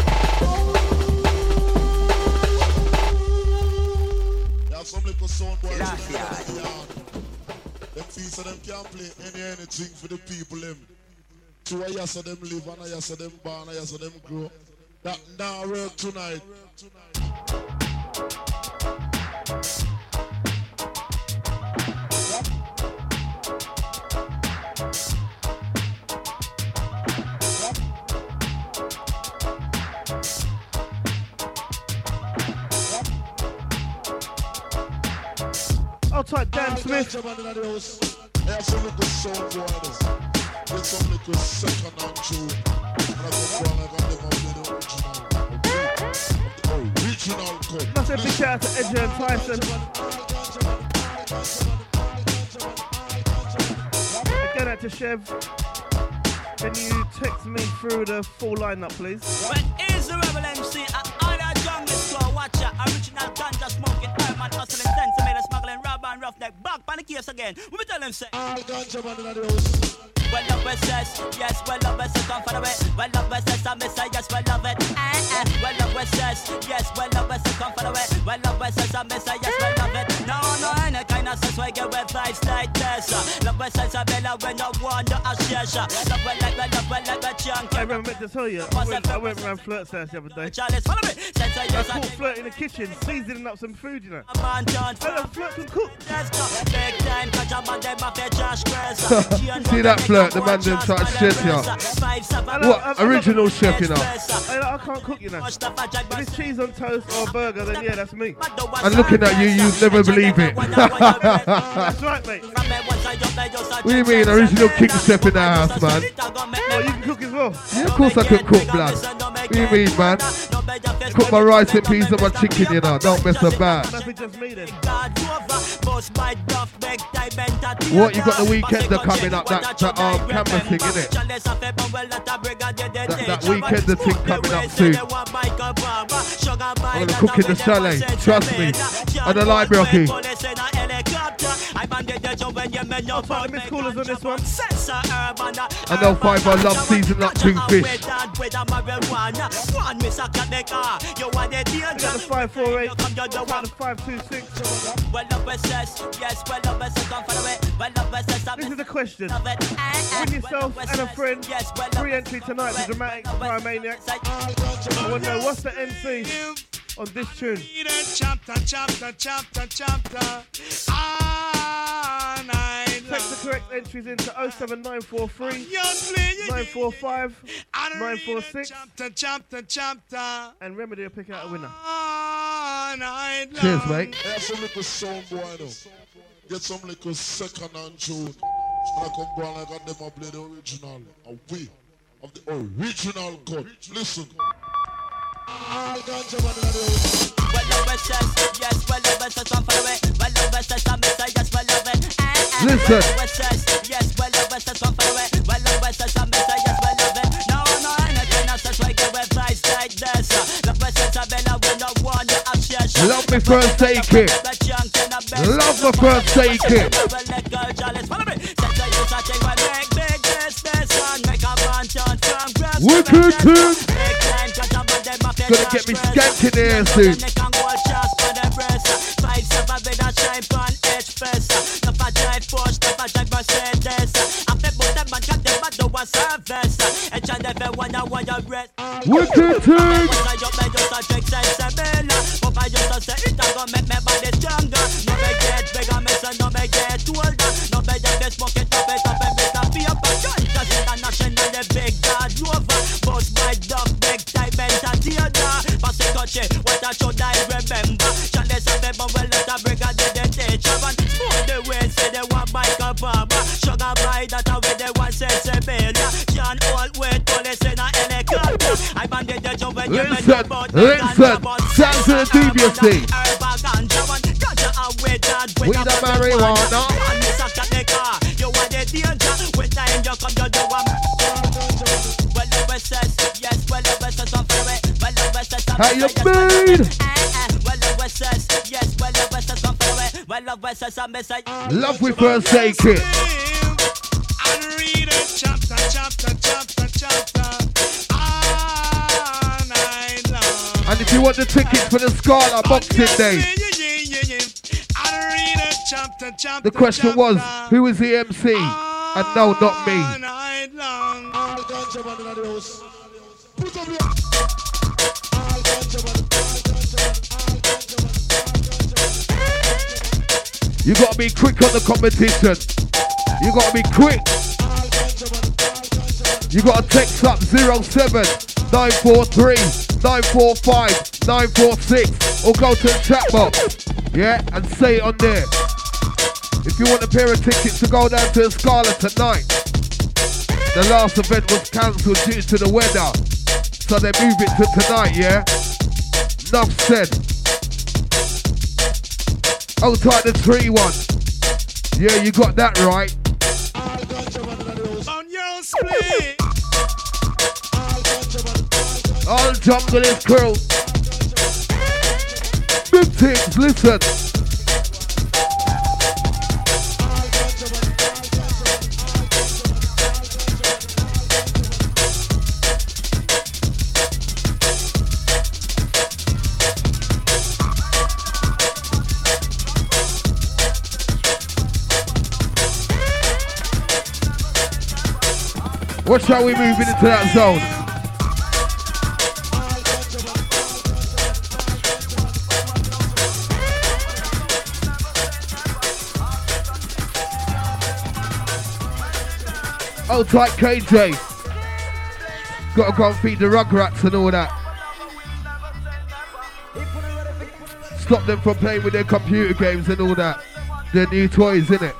Speaker 3: Yeah, some little sound boys. Them feet so them can't play anything for the people them. So I saw them live and I saw them born, I saw them grow. That now work tonight.
Speaker 2: I'll type Dan Smith.
Speaker 3: Have some little sound boys. Get some little second and two. And I come down like I never played the original cut.
Speaker 2: That's a big shout out to Edger and Tyson. Again out to Chev. Can you text me through the full lineup, please?
Speaker 9: When is the Rebel MC? All that jungle slow watcher, original ganja smoking, Herman hustling, centimeter smuggling, rubber and roughneck, back on the case again. We be tell them say,
Speaker 3: all ganja man in the house.
Speaker 9: Well love it says, yes, well love it says, come for the way. Well love it says, I miss it, yes, well love it. Well love it says, yes, well love it says, come for the way. Well love it says, I miss it, yes, well love it. No, any kind of sense where you get with vibes like this. Love it says, I better when no one do a share. Love it like, well
Speaker 2: I remember to tell you, I went around Flirt's house the other day. I caught Flirt in the kitchen, seasoning up some food, you know. I know Flirt can cook.
Speaker 1: See that Flirt, the man didn't try to chef, you. What? Original chef, you know.
Speaker 2: I can't cook, you know. If it's cheese on toast or a burger, then yeah, that's me.
Speaker 1: And looking at you, you'd never believe it.
Speaker 2: That's right, mate.
Speaker 1: What do you mean, original king chef in the house, man?
Speaker 2: Oh, you can cook as well?
Speaker 1: Yeah, of course I can cook, blood. What do you mean, man? Cook my rice and peas and my chicken, you know. Don't mess about.
Speaker 2: That's just me then.
Speaker 1: What, you got the weekender coming up, that canvassing, innit? That weekender thing coming up soon. I'm gonna cook in the chalet, trust me. And the library.
Speaker 2: I'll put the missed callers on this one.
Speaker 1: And they'll find my love season up two fish.
Speaker 2: You got the 548, you got the 526. This is the question. With yourself and a friend, free entry tonight to Dramatics Pyromaniacs. I want to know what's the MC on this tune. Text the correct entries into 07943 945 946 and Remedy will pick out a winner.
Speaker 1: Cheers, mate.
Speaker 3: Have some little song boy, though. Get some little second-hand tune. And I come down like I them play the original. A way of the original cut. Listen. All ganja man in the house.
Speaker 1: Love me first, take it. Love me first, take it. Wicked tune. Gonna get me skanking here soon. Wicked tune.
Speaker 9: What I should I remember? Chalice of them well let a brigade the teacher and smoke the way say they want bike a farmer. Sugar by that away they want say Sebelia. John Old wait police in a helicopter. I banded the job when you met about the
Speaker 1: sounds to the DBC. We the marijuana.
Speaker 9: You want the danger when time you come you do well over says yes well over says I'm for it.
Speaker 1: How you been? Love we first take it. And if you want the tickets for the Scala Boxing Day, the question was, who is the MC? And no, not me. You gotta be quick on the competition. You gotta be quick. You gotta text up 07 943 945 946 or go to the chat box. Yeah, and say it on there. If you want a pair of tickets to go down to the Scala tonight, the last event was cancelled due to the weather, so they move it to tonight. Yeah. Enough said. Oh, type the 3-1. Yeah, you got that right.
Speaker 10: On your split.
Speaker 1: All jungle is crew. Big things, listen. Watch how we moving into that zone. Old tight KJ. Gotta go and feed the rugrats and all that. Stop them from playing with their computer games and all that. Their new toys, innit?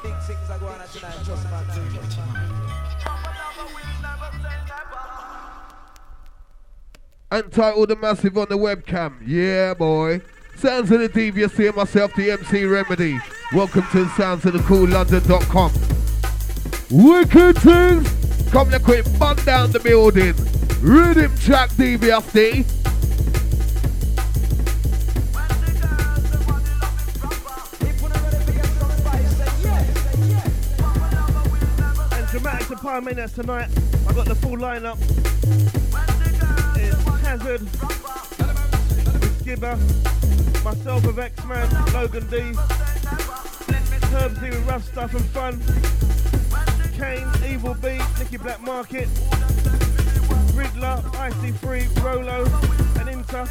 Speaker 1: Untitled the Massive on the webcam. Yeah, boy. Sounds of the Devious here, myself, the MC Remedy. Welcome to the sounds of the cool London.com. Wicked things. Come to quick bun down the building. Rhythm track DBFD.
Speaker 2: And Dramatics and Pyromaniacs tonight. I got the full lineup. It's Hazard, Skibber, myself with X-Man, Logan D, Herbsy with Rough Stuff and Fun, Kane, Evil B, Nicky Black Market, Riddler, IC3, Rolo, and Inter,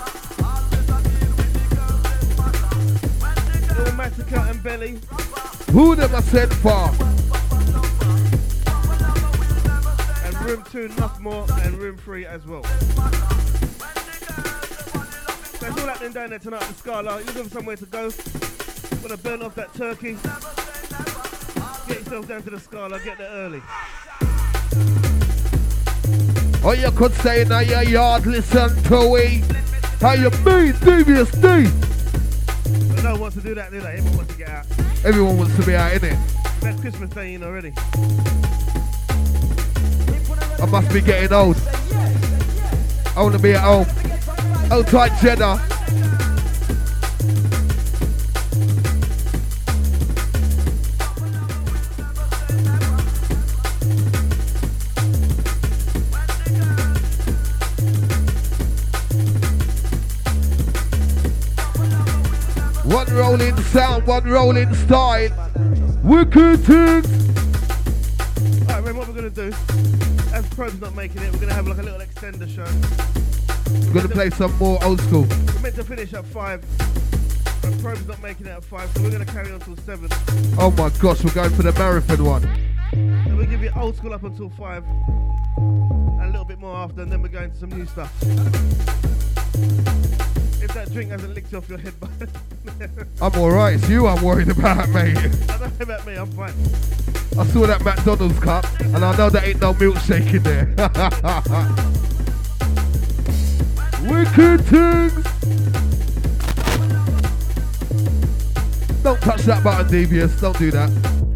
Speaker 2: Illmatica and Belly.
Speaker 1: Who them I said for?
Speaker 2: And Room 2, Nuffmore, and Room 3 as well. So it's all happening down there tonight at the Scala. You're looking for somewhere to go. Gonna burn off that turkey. Get yourself down to the Scala, get there early.
Speaker 1: Or you could say now your yard, listen to we. How you mean, Devious D?
Speaker 2: But no one wants to do that, do they? Everyone wants to get out.
Speaker 1: Everyone wants to be out, innit?
Speaker 2: That's Christmas Day in already.
Speaker 1: I must be getting old. I want to be at home. Old tight cheddar. One rolling sound, one rolling style. Wicked things.
Speaker 2: Alright, Ren, what we're going to do, as Probe's not making it, we're going to have like a little extender show.
Speaker 1: We're going to play some more old school.
Speaker 2: We're meant to finish at 5, but Probe's not making it at 5, so we're going to carry on till 7.
Speaker 1: Oh my gosh, we're going for the marathon one.
Speaker 2: So we'll give you old school up until 5, and a little bit more after, and then we're going to some new stuff. If that drink hasn't licked you off your head by
Speaker 1: I'm alright, it's you I'm worried about, mate.
Speaker 2: I don't know about me, I'm fine.
Speaker 1: I saw that McDonald's cup, and I know there ain't no milkshake in there. Wicked things! Don't touch that button, Devious, don't do that.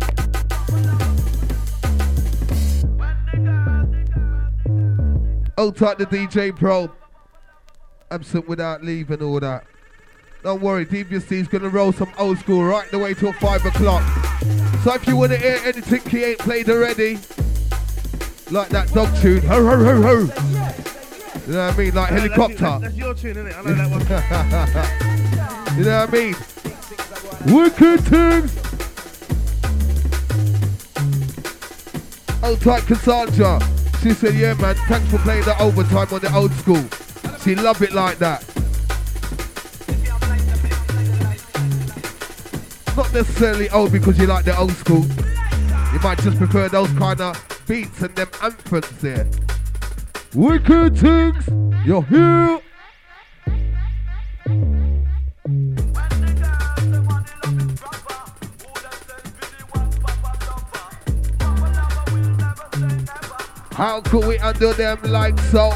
Speaker 1: Hold tight the DJ Pro. Absent without leave and all that. Don't worry, Devious D's gonna roll some old school right the way till 5 o'clock. So if you wanna hear anything he ain't played already, like that dog tune, ho ho ho ho. You know what I mean? Like helicopter.
Speaker 2: That's your tune, isn't it? I know that one.
Speaker 1: You know what I mean? Wicked things. Old tight Cassandra. She said, yeah man, thanks for playing the overtime on the old school. She love it like that. Not necessarily old because you like the old school. You might just prefer those kind of beats and them anthems there. Wicked things, you're here. How could we undo them like so?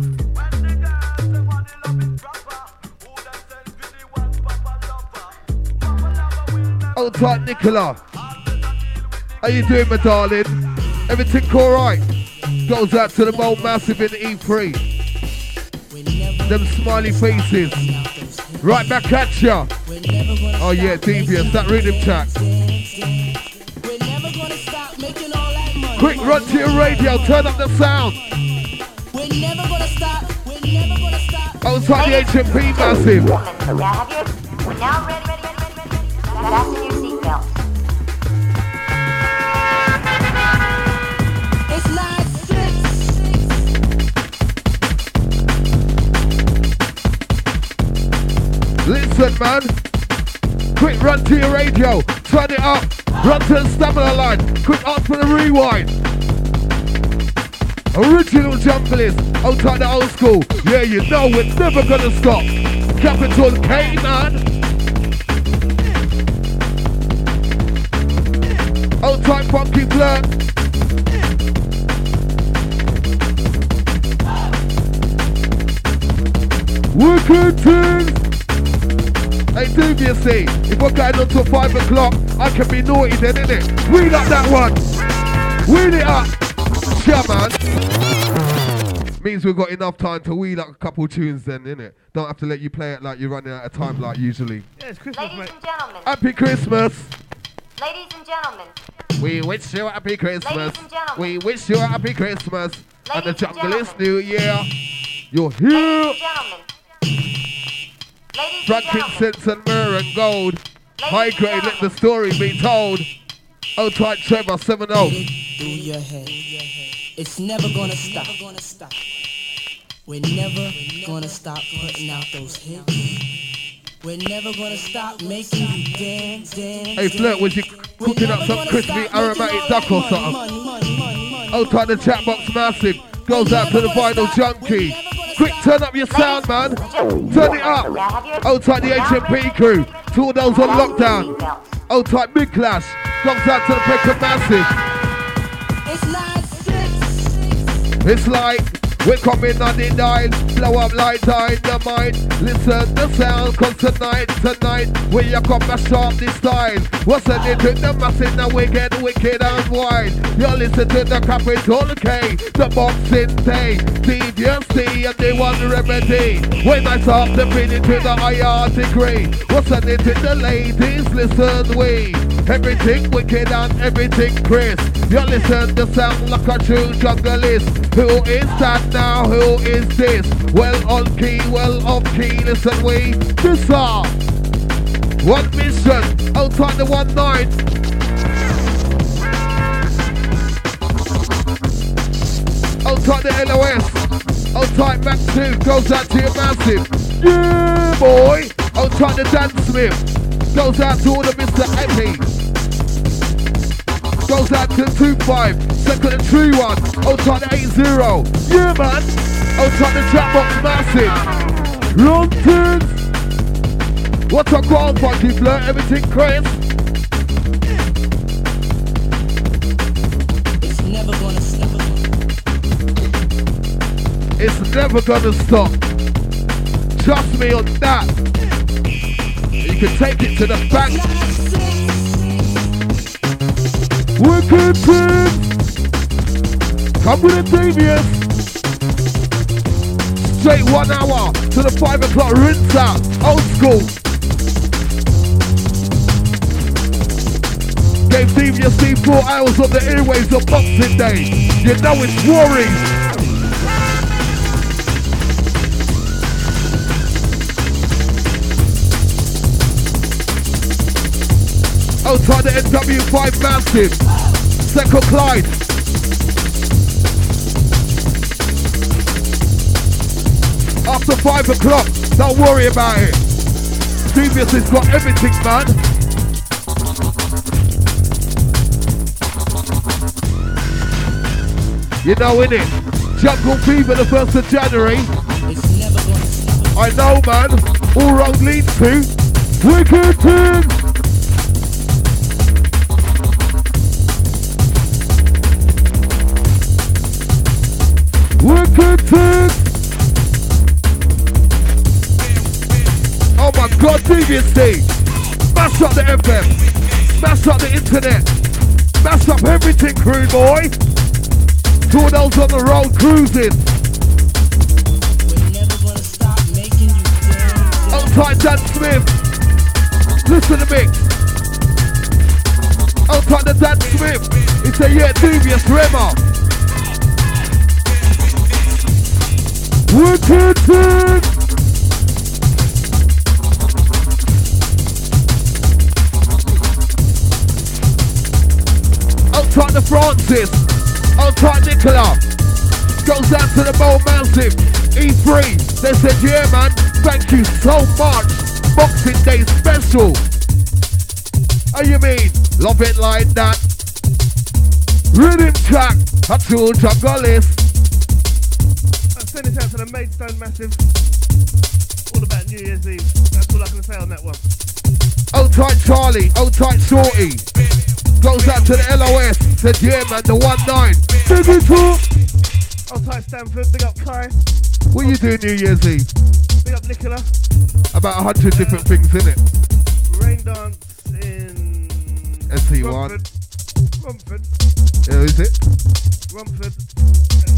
Speaker 1: Old tight Nicola. How you doing, my darling? Everything alright? Goes out to the old Massive in E3. Them smiley faces. Right back at ya. Oh yeah, Devious, that rhythm track. Quick run to your radio, turn up the sound. Old tight the HMP Massive.
Speaker 4: Yeah, have you? We're now ready. Fasten your seatbelt.
Speaker 6: It's like
Speaker 1: man. Quick run to your radio, turn it up, run to the stamina line, quick up for the rewind. Original junglist, hold tight the old school. Yeah, you know we're never gonna stop. Capital K, man. Hold tight, funky flirt. Wicked things. Hey, Dubiously, if we're going on till 5 o'clock, I can be naughty then, innit? Wheel up that one. Wheel it up. Yeah, man. Means we've got enough time to wheel up a couple tunes then, innit? Don't have to let you play it like you're running out of time like usually.
Speaker 2: Yeah, it's Christmas,
Speaker 4: Ladies
Speaker 2: mate.
Speaker 4: and gentlemen.
Speaker 1: Happy Christmas.
Speaker 4: Ladies and gentlemen.
Speaker 1: We wish you a happy Christmas.
Speaker 4: Ladies and gentlemen.
Speaker 1: We wish you a happy Christmas. And the
Speaker 4: Ladies and
Speaker 1: jungle is
Speaker 4: gentlemen.
Speaker 1: New Year. You're
Speaker 4: Ladies
Speaker 1: here.
Speaker 4: and gentlemen. Ladies and gentlemen.
Speaker 1: Frankincense and myrrh and gold. High
Speaker 4: and
Speaker 1: grade, let the
Speaker 4: gentlemen.
Speaker 1: story be told. Oh, tight Trevor, 7-0.
Speaker 10: Through your head. It's never gonna stop. We're never gonna stop putting out those hits. We're never gonna stop making you dance.
Speaker 1: Hey, Flirt, was you cooking up some crispy aromatic duck or something? Oh, tight the chat box massive. Goes out to the vinyl junkie. Quick, turn up your sound, man. Turn it up. Oh, tight the HMP crew. To all those on lockdown. Oh, tight Big Clash. Goes out to the Peckham massive. It's like we're coming on the dial, blow up like dynamite. Listen the sound, cause tonight, we are come mash up the style. What's the name to the massive, now we get wicked and wild. You listen to the capital K, the Boxing Day, DVC and the one remedy. When I start to feed it to the higher degree. What's the name to the ladies, listen we. Everything wicked and everything crisp. You listen the sound like a true junglist. Who is that now? Who is this? Well on key, well off key. Listen we. This are one mission. Outside the 1-9. Outside the LOS. Outside Max 2 goes out to your massive. Yeah boy. Outside the Dan Smith. Goes out to all the Mr. Epi. Goes out to 2-5, second and true one. Outside the 8-0. Yeah, man. Outside the chat box massive. London. What's up, ground funky flirt? Everything crisp.
Speaker 10: It's never gonna stop.
Speaker 1: It's never gonna stop. Trust me on that. You can take it to the bank. Wicked things. Come with it, Davies. Straight 1 hour to the 5 o'clock rinse out. Old school. Gave Devious 4 hours on the airwaves on Boxing Day. You know it's worrying. Outside the NW5 massive. Second Clyde. After 5 o'clock, don't worry about it. Devious has got everything, man. You know, innit? Jungle Fever the 1st of January. I know, man. All road leads to Wicked things. Wicked things. Oh my God, DVC. Mash up the FM. Mash up the internet. Mash up everything, crew boy. To all those on the road cruising.
Speaker 10: We're never gonna stop making you dance.
Speaker 1: Outside Dan Smith. Listen to me. Outside the Dan Smith. He said, yeah, Devious Rema. Wicked things. Outside the Francis. Outside Nicola. Goes out to the Bowl Massive. E3. They said, yeah, man. Thank you so much. Boxing Day special. How you mean? Love it like that. Rhythm track. A true jungle list.
Speaker 2: I'll send this out to the Maidstone Massive. All about New Year's Eve. That's all I can say on that one.
Speaker 1: Old tight Charlie, old tight Shorty. Goes out to the LOS. Said yeah man, the 1-9. Big it up.
Speaker 2: Old tight Stanford, big up Kai.
Speaker 1: What you doing New Year's Eve?
Speaker 2: Big up Nicola.
Speaker 1: About 100 different things in it.
Speaker 2: Rain dance in
Speaker 1: SC1.
Speaker 2: Romford.
Speaker 1: Yeah, is it?
Speaker 2: Romford. And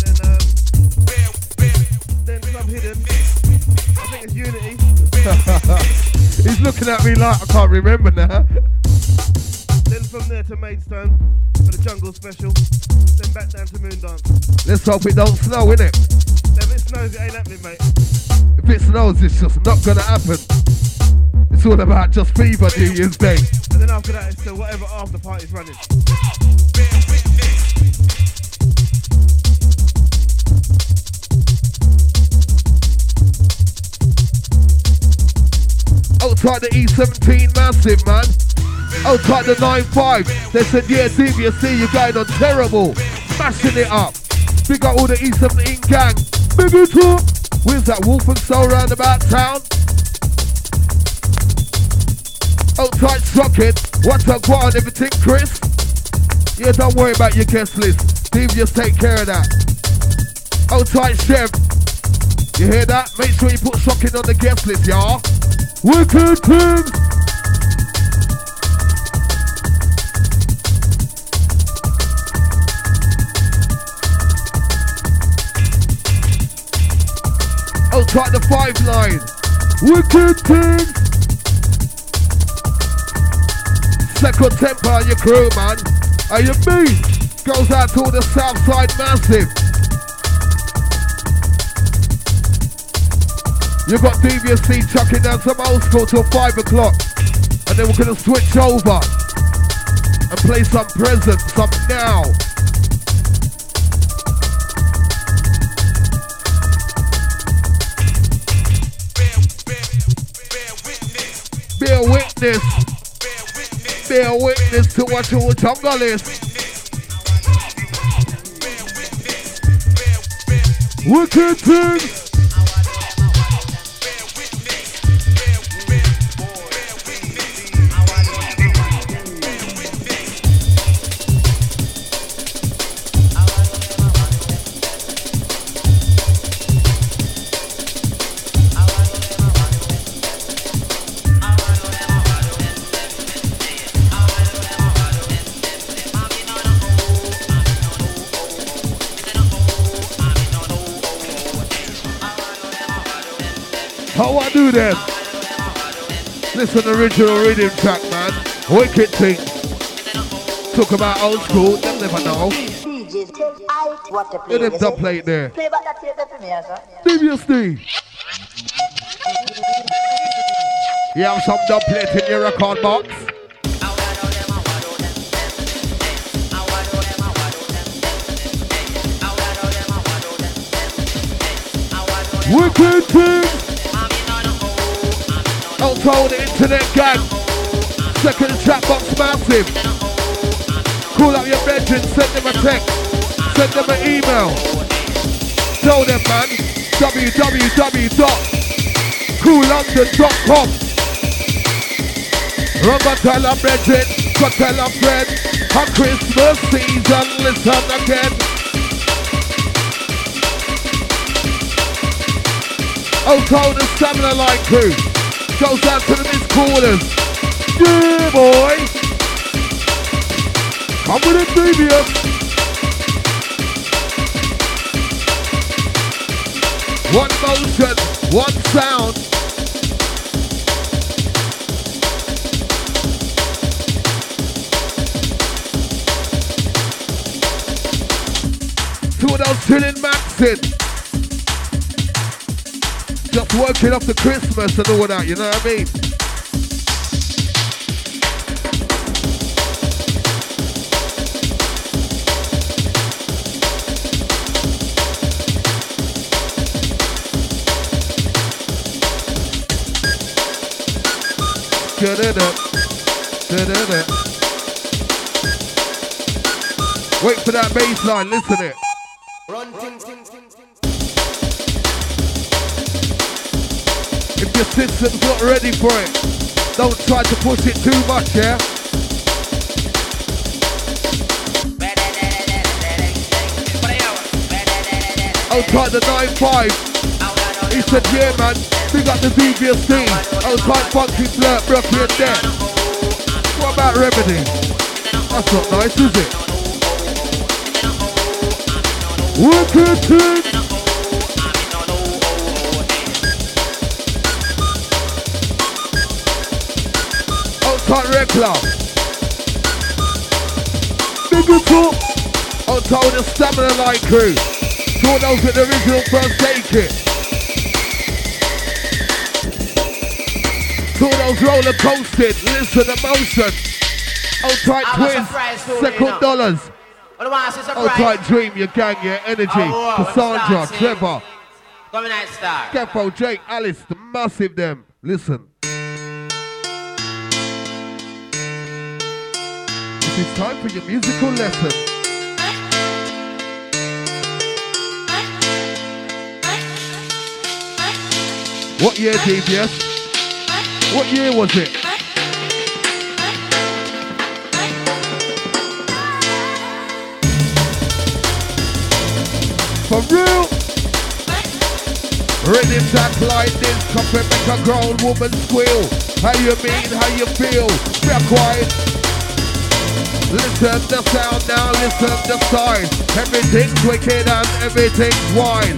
Speaker 2: then Club Hidden. I think it's Unity.
Speaker 1: He's looking at me like I can't remember now.
Speaker 2: Then from there to Maidstone for the jungle special. Then back down to Moondance.
Speaker 1: Let's hope it don't snow, innit?
Speaker 2: If it snows, it ain't happening, mate.
Speaker 1: If it snows, it's just not gonna happen. It's all about just fever New Year's Day.
Speaker 2: And then after that, it's to whatever after party's running.
Speaker 1: Outside the E17 massive, man. Outside the 9-5. They said, yeah, DVC, you're going on terrible. Smashing it up. Big up all the E17 gang. Big it up. Where's that Wolfensoul roundabout town? Outside Socket. What's up, what on everything, Chris? Yeah, don't worry about your guest list. Steve, just take care of that. Outside Chef. You hear that? Make sure you put Socket on the guest list, y'all. Wicked things! Outside the 5-9. Wicked things! Second temper on your crew, man. Are you me? Goes out to all the Southside Massive. You got DVC chucking down some old school till 5 o'clock. And then we're gonna switch over and play some present, some now. Bear witness. Bear witness to what your jungle is. Wicked things. How I do that? Listen, original rhythm track, man. Wicked thing. Talk about old school, they'll never know. Let them dub plate there. Previously. You have some dub plate in your record box? Wicked thing. Outside the internet gang. Second chat box massive. Call up your brethren, send them a text, send them an email. Tell them, man, www.coollondon.com. Remember, tell a brethren, go tell a friend, a Christmas season, listen again. Outside the Stamina Line crew. Goes out to the mid-quarters. Yeah, boy. Come with it, previous. One motion, one sound. Two of those chilling maxing. Just working off the Christmas and all that, you know what I mean? Wait for that bass line, listen it. If your system's not ready for it, don't try to push it too much, yeah? I'll type the 9-5. He said, yeah man, big up the devious team. I'll type Funky Flirt, Rocky and Death. What about Remedy? That's not nice, is it? Wicked team! Outside Regular. Bigger talk. Outside the Stamina Line crew. Saw those with the original first aid kit. Saw those roller coasted. Listen to motion. Outside Twins. Second dollars. Outside Dream, your gang, your energy. Cassandra, Trevor. Geffo, Jake, Alice, the massive them. Listen. It is time for your musical lesson. What year, DBS? What year was it? For real? Rhythm that like this, come and make a grown woman squeal. How you mean, how you feel? Be quiet. Listen the sound now, listen the sign. Everything's wicked and everything's wine.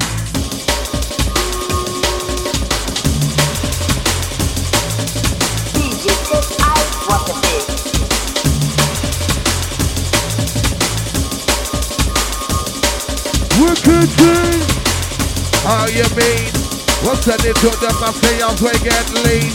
Speaker 6: DJ said I want the big.
Speaker 1: Wicked thing. How you mean? What's that it to them? I say I'll get lean.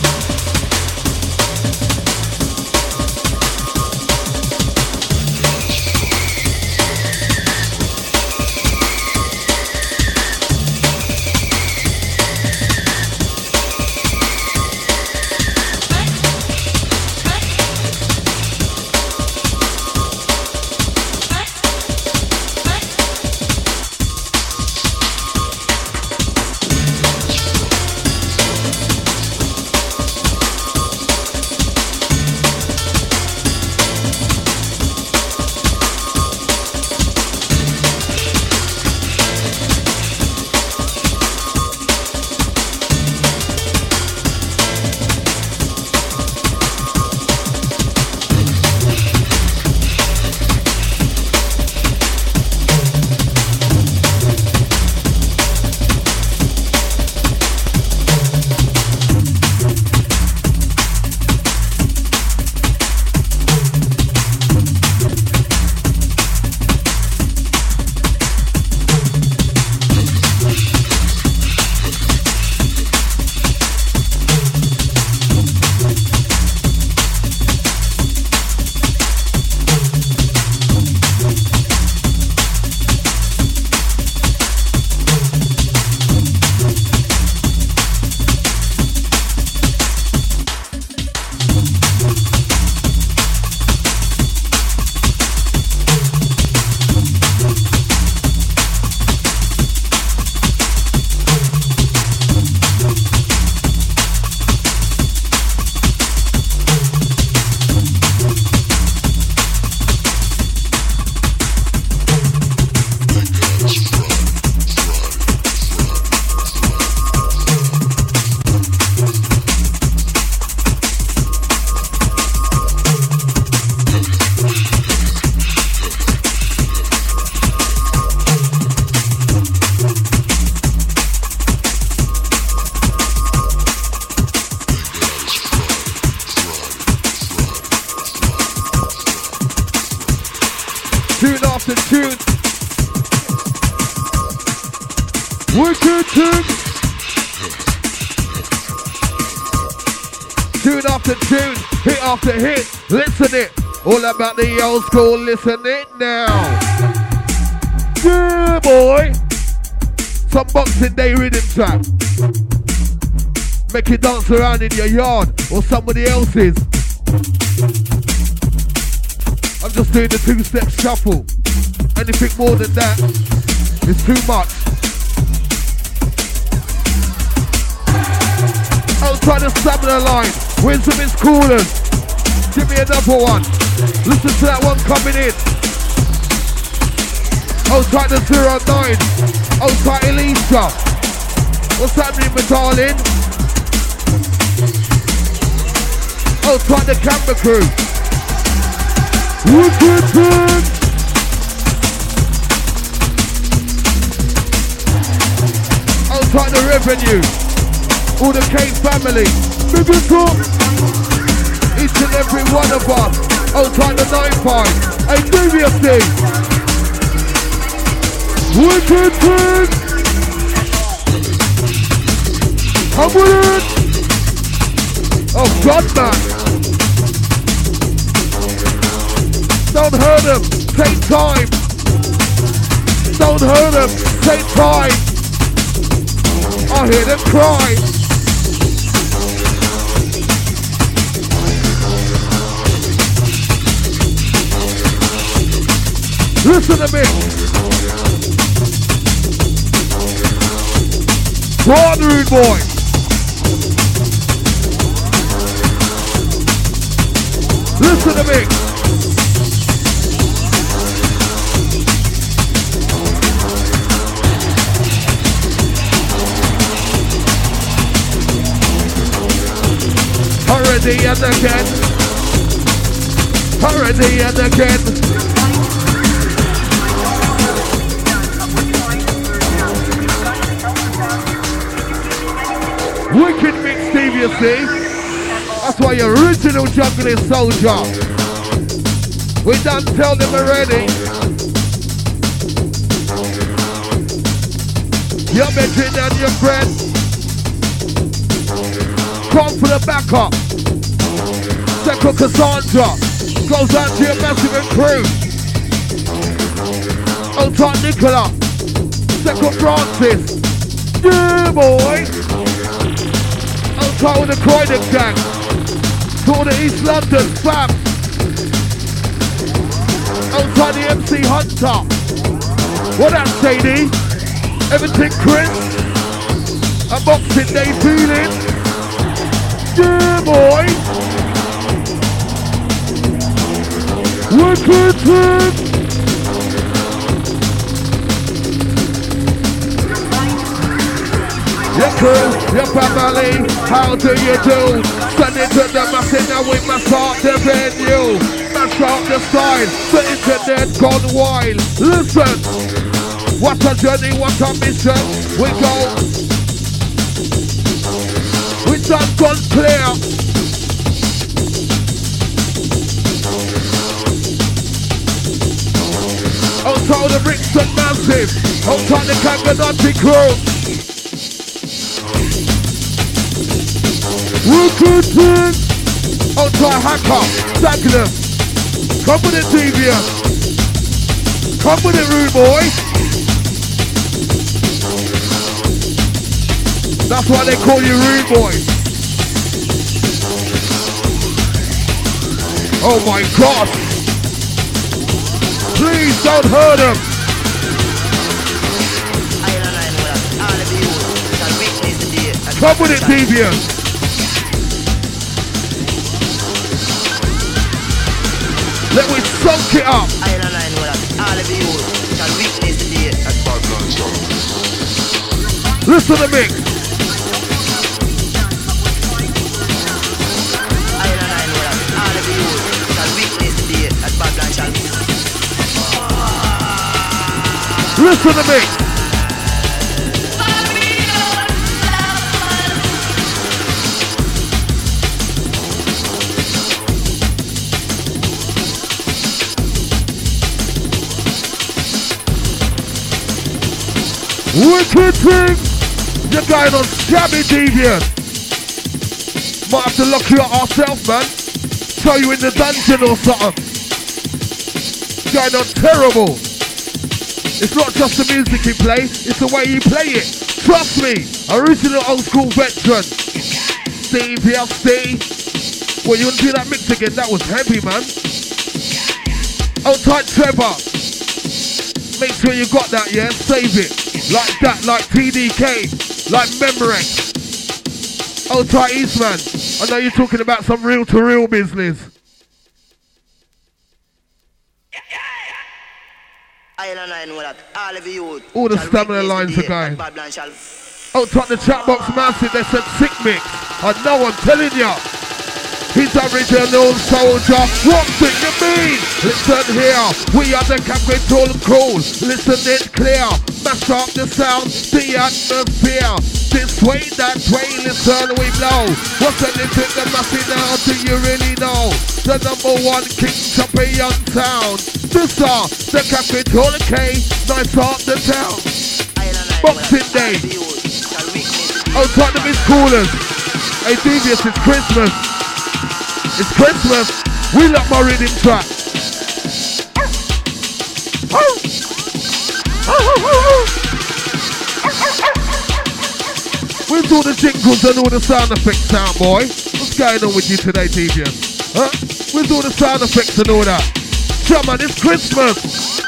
Speaker 1: After hit, listen it. All about the old school, listen it now. Yeah, boy. Some Boxing Day rhythm track. Make it dance around in your yard or somebody else's. I'm just doing the two-step shuffle. Anything more than that is too much. Outside the stamina line, where's the Miss Coolers? Give me another one. Listen to that one coming in. Outside the 09. Outside Elisa. What's happening, my darling? Outside the camera crew. Wicked. Outside the revenue. All the K family. Big up. Each and every one of us. Outside the 9-5. Hey, do me a thing. Wicked. Come with it. Oh, God, man. Don't hurt them. Take time. Don't hurt them. Take time. I hear them cry. Listen to me. Go on, rude boy. Listen to me. Already and again. Already and again. Wicked mix, Steve, you see? That's why you're original juggling soldier. We done tell them already. Your bedroom and your friend. Come for the backup. Second Cassandra. Goes out to your massive and crew. Old time Nicola. Second Francis. Yeah, boy. Outside with the Croydon gang. To all the East London fam. Outside the MC Hunter. What up, Sadie? Everything Chris? A Boxing Day feeling? Yeah, boy. Wicked. Your crew, your family, how do you do? Send it to the masses, now we must start the venue. Mash out the style, the internet gone wild. Listen, what a journey, what a mission. We go, we done gone clear. Outside the Brixton Massive, outside the Kanganati crew. Wicked thing! Outside Hacker, Dagenham. Come with it, Deviant. Come with it, rude boy. That's why they call you rude boy. Oh my God. Please don't hurt him. Come with it, Deviant. Let me soak it up. Listen to me. Listen to me. Wicked thing! You're going on scabby, Deviant. Might have to lock you up ourselves, man. Throw you in the dungeon or something. Going on terrible. It's not just the music you play, it's the way you play it. Trust me, original old school veteran. Steve, yes, Steve. Well, you want to do that mix again? That was heavy, man. Hold tight, Trevor. Make sure you got that, yeah? Save it. Like that, like TDK, like Memorex. Hold tight, Eastman. I know you're talking about some real-to-real business. All the stamina lines are going. Hold tight, the chat box massive. They said sick mix. I know, I'm telling ya. He's original soldier. What do you mean? Listen here, we are the capital crew. Listen it clear. Mash up the sound, the atmosphere. This way, that way, listen, we blow. What's the little the massy now? Do you really know? The #1 King Champion sound. This the capital K. Nice up the town. Boxing Day. Oh, talk to Miss Coolers. Hey, Devious, it's Christmas. It's Christmas. We love my rhythm track. Where's all the jingles and all the sound effects, sound boy? What's going on with you today, Devious? Huh? Where's all the sound effects and all that? Come on, it's Christmas.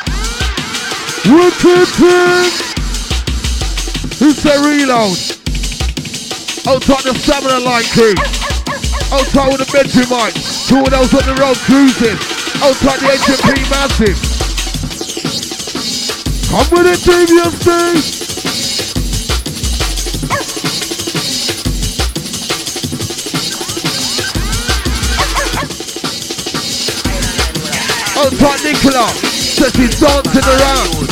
Speaker 1: Who said reload? Oh, talk the stamina line crew. Oh, tight with the bedroom mic. Two of those on the road cruising. Oh, tight the HMP massive. Come with it, Devious Steve. Oh, tight Nicola. Says she's dancing around.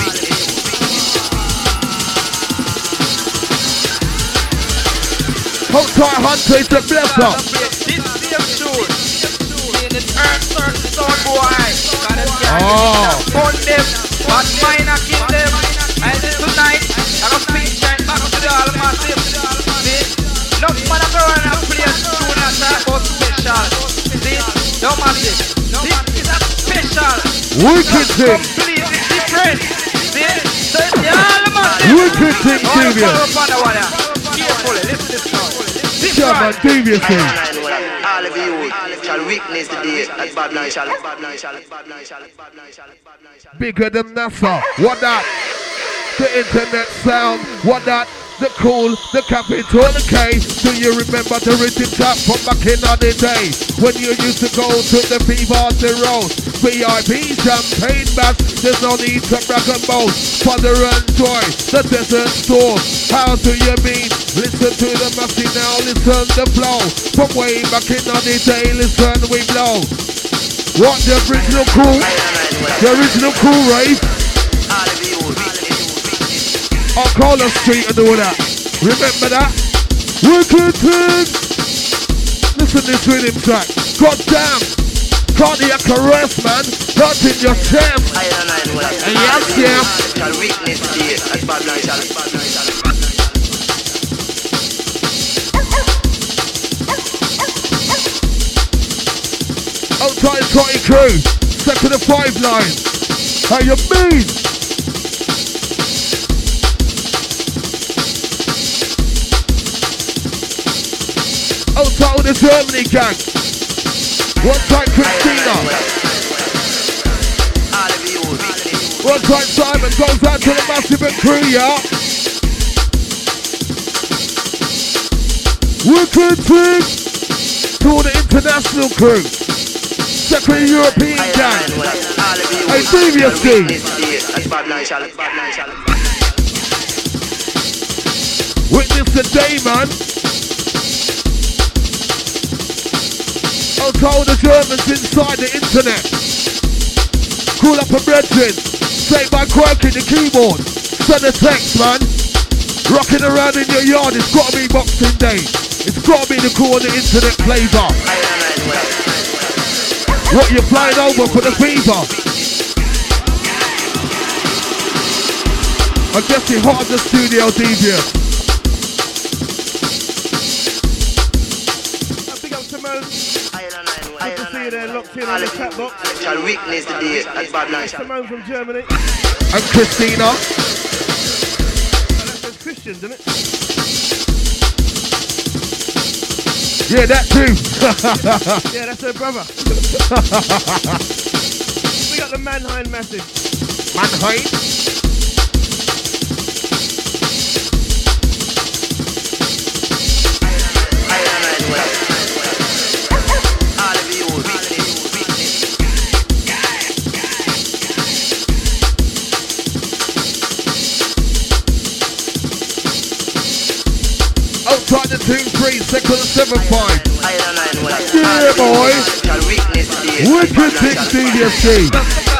Speaker 1: Hold tight, Hunter, it's a blesser.
Speaker 5: Fund them, but mine are kill them. And tonight, I'm a speech and back to the all massive. See, no man of run a place tune as a special. See, no massive. This is a special.
Speaker 1: Wicked thing.
Speaker 5: Completely different. See, so it's the all massive.
Speaker 1: Wicked thing, Devious.
Speaker 5: Carefully, listen to this now.
Speaker 1: Come on, Devious thing.
Speaker 8: All of you shall witness the day that Babylon shall.
Speaker 1: Bigger than NASA. What that? The internet sound. What that? The cool, the capital, the K. Do you remember the rhythm tap from back in the day? When you used to go to the Fever, the Rose, VIP, champagne bass. There's no need to brag and boast. Father and joy, the desert storm. How do you mean? Listen to the massy now, listen the flow. From way back in the day, listen we blow. What the original cool? The original cool rave. Arcola Street and all that. Remember that? Wicked thing. Listen to this rhythm track. God damn. Cardiac arrest, man. Hurting your chest. And yes.
Speaker 8: Shall witness the day that Babylon shall.
Speaker 1: Outside Scotty crew. Second of 5 line. How you mean? Outside with the Germany gang. One side Christina. One side Simon goes out to the massive and crew, yeah. Wicked thing. To all the international crew. Second European gang. Hey, Devious Steve. Witness the day, man. I'll tell the Germans inside the internet. Call up a brethren. Say by quirking the keyboard. Send a text, man. Rocking around in your yard. It's got to be Boxing Day. It's got to be the cool on the internet flavor. What, you're flying over for the fever? I guess you're hot in the studio, Devious.
Speaker 2: Big up Simone. Good to see you there, locked in on the chat box.
Speaker 8: Shall witness the day that Babylon shall.
Speaker 2: Simone from Germany.
Speaker 1: And Christina.
Speaker 2: That's Christians, isn't it?
Speaker 1: Yeah, that too.
Speaker 2: Yeah, that's her brother. We got the Mannheim massive.
Speaker 1: Mannheim? Outside the 2-3, second and 7-5. Yeah, boy. Wicked things, DDSC.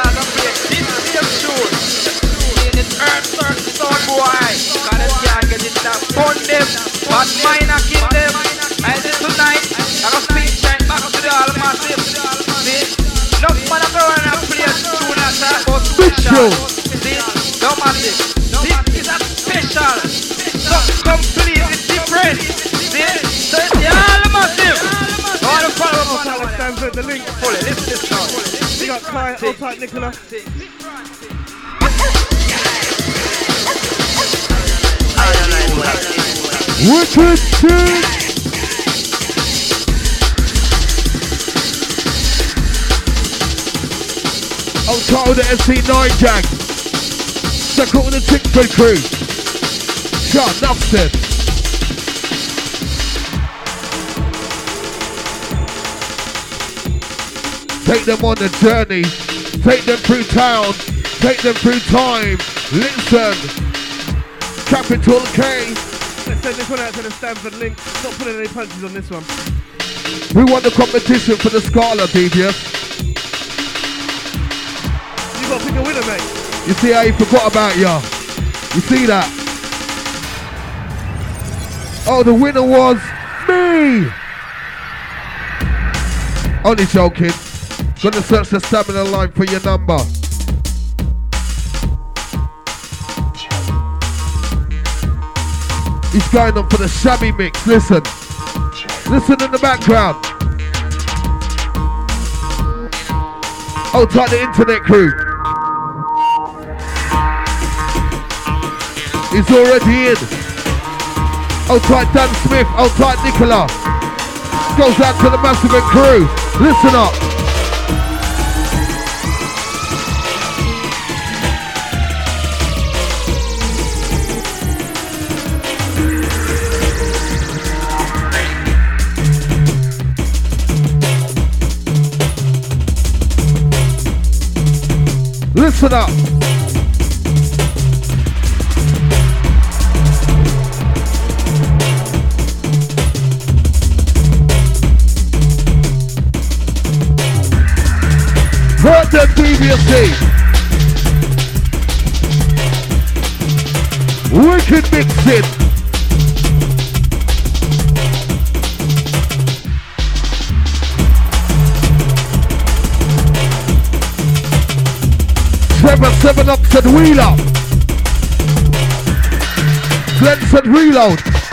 Speaker 5: But minor kill them. And tonight, I'm a speech and back to the all massive. See? No man of run and play a tune that's about special. See? No massive. This is a special. So completely different. See? So it's the all massive. All the follow up.
Speaker 2: Stanford, the link.
Speaker 5: Pull it, listen to this now.
Speaker 2: We got Kai, old tight Nicola.
Speaker 1: Wicked things. Outside with the SC9 Jack. Second with the Tickford crew. Shot, enough said. Take them on the journey. Take them through town. Take them through time. Listen. Capital K.
Speaker 2: Let's send this one out to the Stanford link. Not putting any punches on this one.
Speaker 1: We won the competition for the Scala, DBS.
Speaker 2: You got to pick a winner, mate.
Speaker 1: You see how he forgot about ya? You see that? Oh, the winner was me! Only joking. Gonna search the stamina line for your number. He's going on for the shabby mix. Listen. Listen in the background. Oh, type the internet crew. He's already in. Oh, type Dan Smith. Oh, type Nicola. Goes out to the Massive crew. Listen up. Listen up. Heard them previously. Wicked mixing. Seven up said wheel up. Glenn said reload.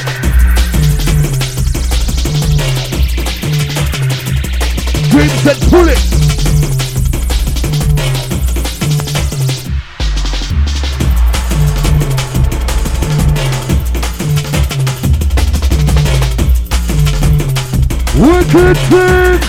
Speaker 1: Dream said pull it. Wicked thing.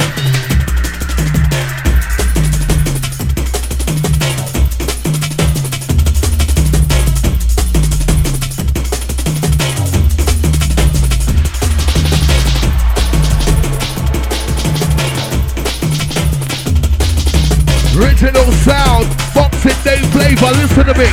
Speaker 1: Original sound, Boxing Day flavor, listen to me.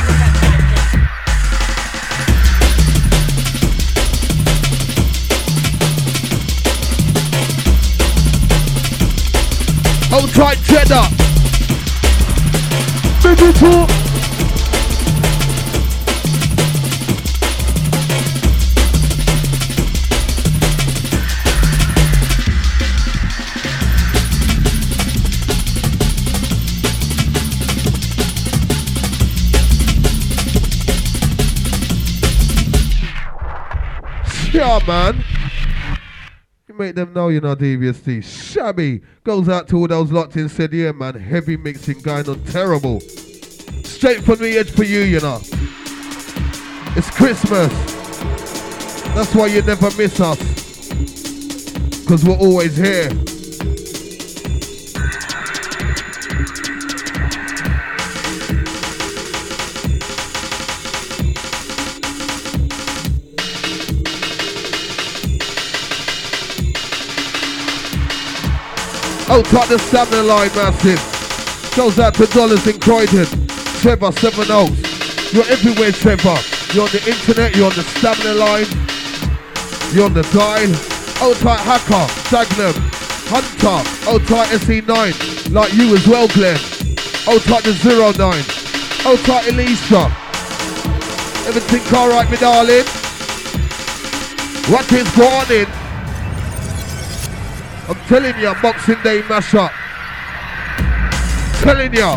Speaker 1: Hold tight cheddar. Biggie talk. Yeah, man. You make them know you're not DVST. Shabby goes out to all those locked in, said, yeah, man, heavy mixing going on terrible. Straight from the edge for you, you know. It's Christmas. That's why you never miss us. Cause we're always here. Out at the stamina line, massive. Goes out to Dollars in Croydon. Trevor 7 Oaks. You're everywhere, Trevor. You're on the internet, you're on the stamina line. You're on the dial. Out tight Hacker, Dagenham, Hunter, out tight SE9. Like you as well, Glenn. Out tight the 09. Out tight Elisa. Everything alright, me darling? What is going on? I'm telling you, Boxing Day mashup. Telling you.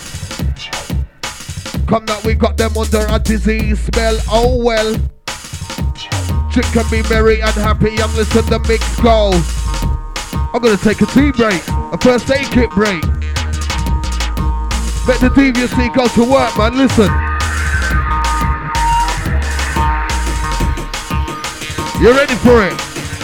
Speaker 1: Come that we got them under a disease spell. Oh well. Drink and be merry and happy and listen the mix go. I'm gonna take a tea break, a first aid kit break. Let the deviously go to work, man. Listen. You ready for it?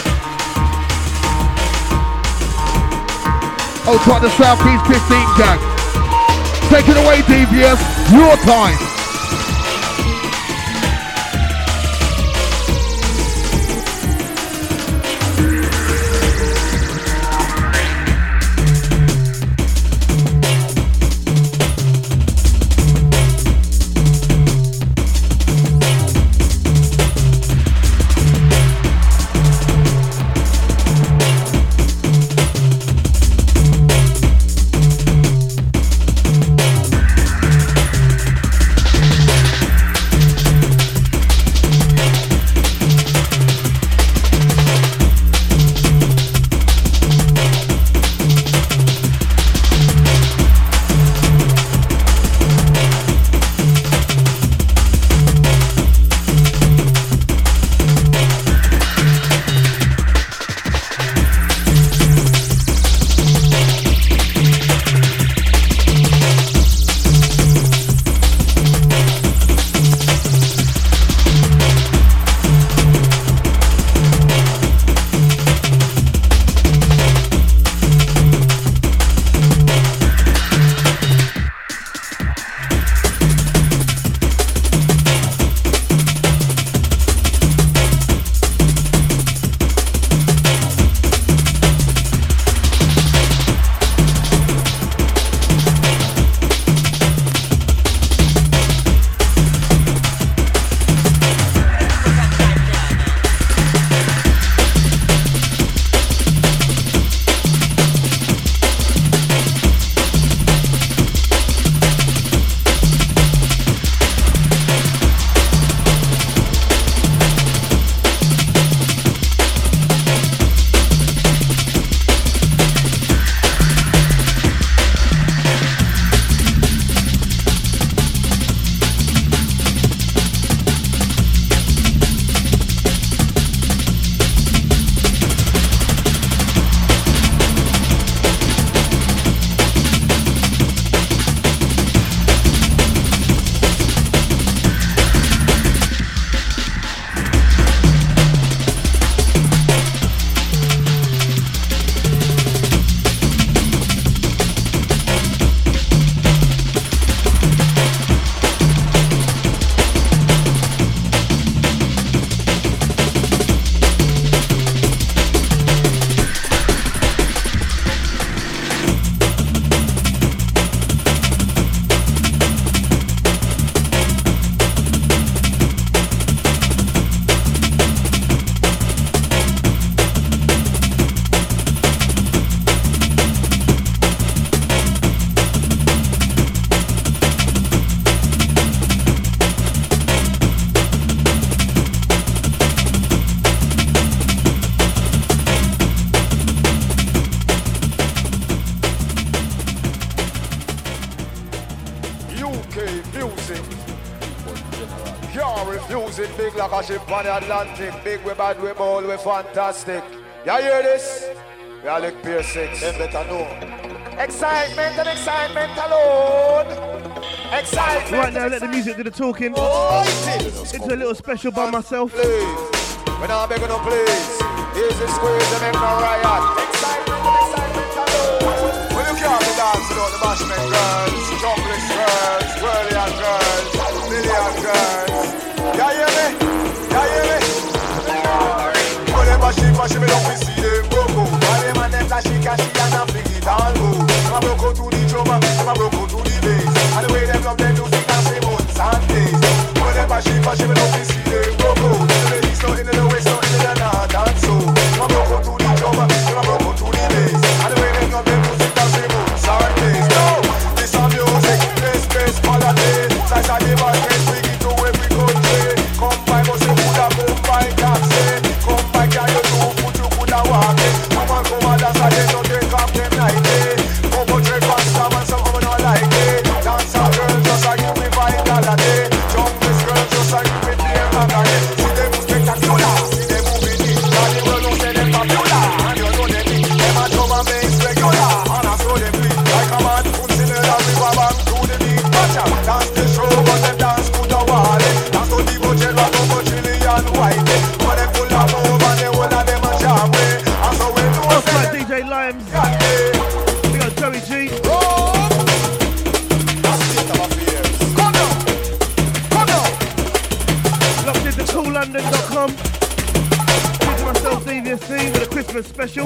Speaker 1: Oh, try the Southeast 15 gang. Take it away, Devious. Your time.
Speaker 8: Music big like a ship on the Atlantic. Big, we bad, we bold, we fantastic. You hear this? We are like Pier 6. Them better know. Excitement and excitement alone. Excitement.
Speaker 2: Right now, let the music do the talking.
Speaker 8: Oh,
Speaker 2: it's a little special by myself.
Speaker 8: Please. We're not begging no please. Easy squeeze and make no riot. Excitement, hello. When you can't be dancing on the bashment girls, chocolate girls, whirlian girls, million girls. Ya hear me? Ya hear me? Whenever she me don't see them broke. All them and them flashy cashy and a fling it all go. Them a broke out to the drum, them a broke out to the bass. And the way them love them music and say months and days. Whenever she me don't see them broke. In the east, in the west, in the north and so. Them a broke out to the drum, them a broke out to the bass. And the way them love them music and say months and days. No, this a music, space, holiday. Size of the market, bring it to every country. Come by, must you coulda come by, taxi. Come by, can you do foot, you coulda walk it. Come on, that's how they don't take off them like it. Come on, trade one star and some of them not like it. Dance a girl just like you be vitality. Junglist girl just like you be near Magani. See them spectacular, see them moving in. And the world don't say them popular. And you know them in, them a drum and bass regular. And I saw them bleed like a man who's in the river bank to the beat. Watch out, dance the show, but them dance to the wall. Dance to the budget, rock over Chilean white. But them full of move and they all of them a jam way. And so we know
Speaker 2: that's like DJ Limes. We got Joey G. Locked into CoolLondon.com. Using myself DVSC with a Christmas special.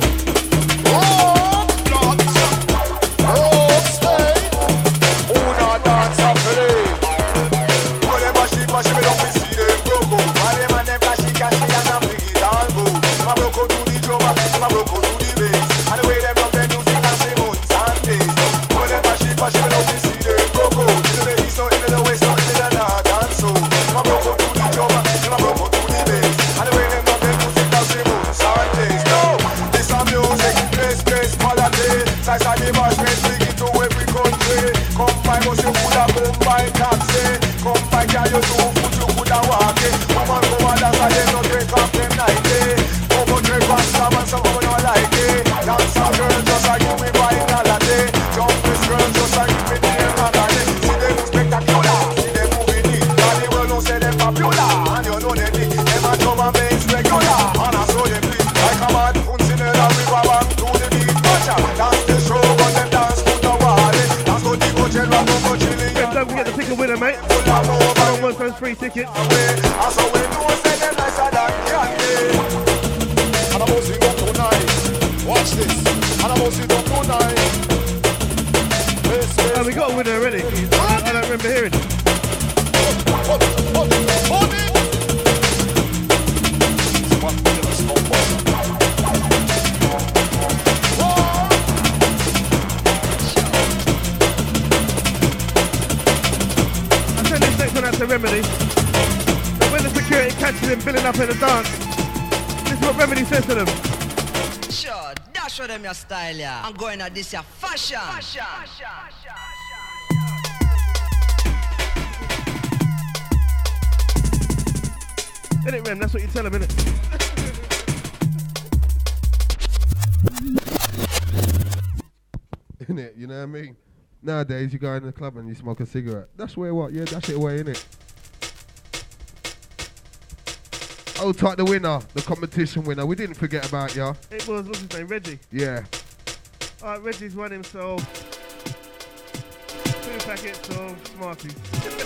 Speaker 2: Free tickets.
Speaker 8: Watch this.
Speaker 2: Oh, we got a winner already. I don't remember hearing. Remedy. So when the security catches him billing up in the dance, this is what Remedy says to them.
Speaker 10: Sure, dash show them your style, yeah. I'm going at this, your fashion.
Speaker 2: Innit, Rem? That's what you tell him, innit?
Speaker 1: Innit, you know what I mean? Nowadays, you go in the club and you smoke a cigarette. That's where what? Yeah, dash it away, innit? Hold tight, the winner, the competition winner. We didn't forget about ya.
Speaker 2: It was, what's his name, Reggie?
Speaker 1: Yeah.
Speaker 2: Alright, Reggie's won himself 2 packets of Smarties.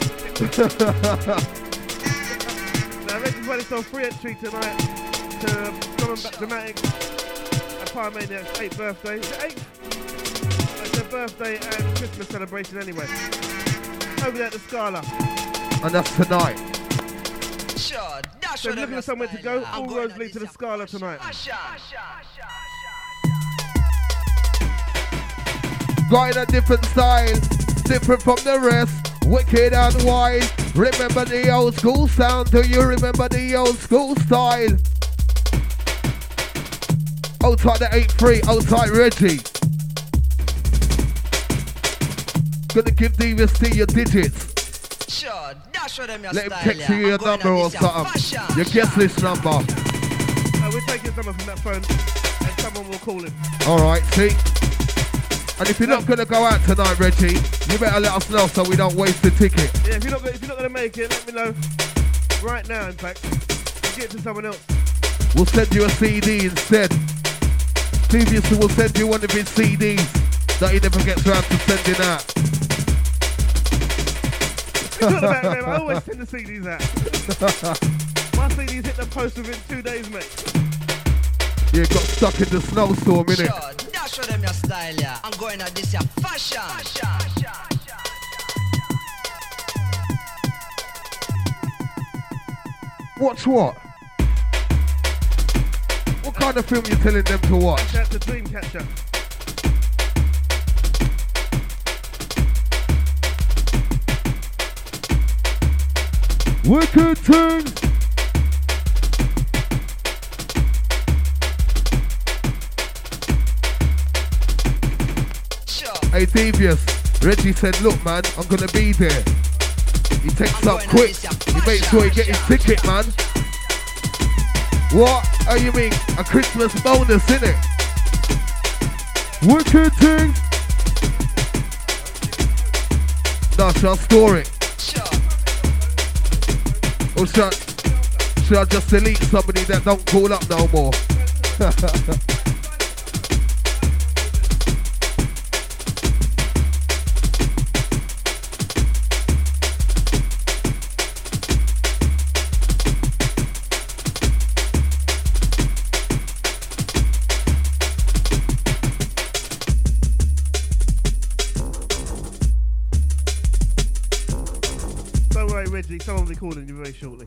Speaker 2: Now, Reggie's won himself 3 entry tonight to Drum and Back Dramatics at Pyromaniac's 8th birthday. Is it 8th? It's their birthday and Christmas celebration anyway. Over there at the Scala.
Speaker 1: And that's tonight.
Speaker 10: Sure, dash
Speaker 2: so looking for somewhere to go, all roads lead to the Scala tonight.
Speaker 1: Got in a different style, different from the rest, wicked and wild. Remember the old school sound, do you remember the old school style? Hold tight the 8-3, hold tight Reggie. Gonna give DVST your digits.
Speaker 10: Sure, dash show them your
Speaker 1: let him
Speaker 10: style,
Speaker 1: text you your number or something. Your guest list number.
Speaker 2: We'll take his number from that phone and someone will call him.
Speaker 1: Alright, see? And if you're not going to go out tonight, Reggie, you better let us know so we don't waste the ticket.
Speaker 2: Yeah, if you're not going to make it, let me know. Right now, in fact. We'll get it to someone else.
Speaker 1: we'll send you a CD instead. Previously, we'll send you one of his CDs that he never gets around to sending out.
Speaker 2: I always send the CDs out. My CDs hit the post within 2 days, mate.
Speaker 1: Yeah, got stuck in the snowstorm, innit?
Speaker 10: Sure, dash show them your style, yeah. I'm going at this, your fashion.
Speaker 1: Watch what? What kind of film you telling them to watch?
Speaker 2: That's the Dreamcatcher.
Speaker 1: Wicked tunes! Hey Devious, Reggie said, look man, I'm gonna be there. He takes up quick. He makes sure he get his ticket, man. What? Oh, you mean a Christmas bonus, innit? Wicked thing. No, shall I store it? Or should I just delete somebody that don't call up no more?
Speaker 2: Someone will be calling you very shortly.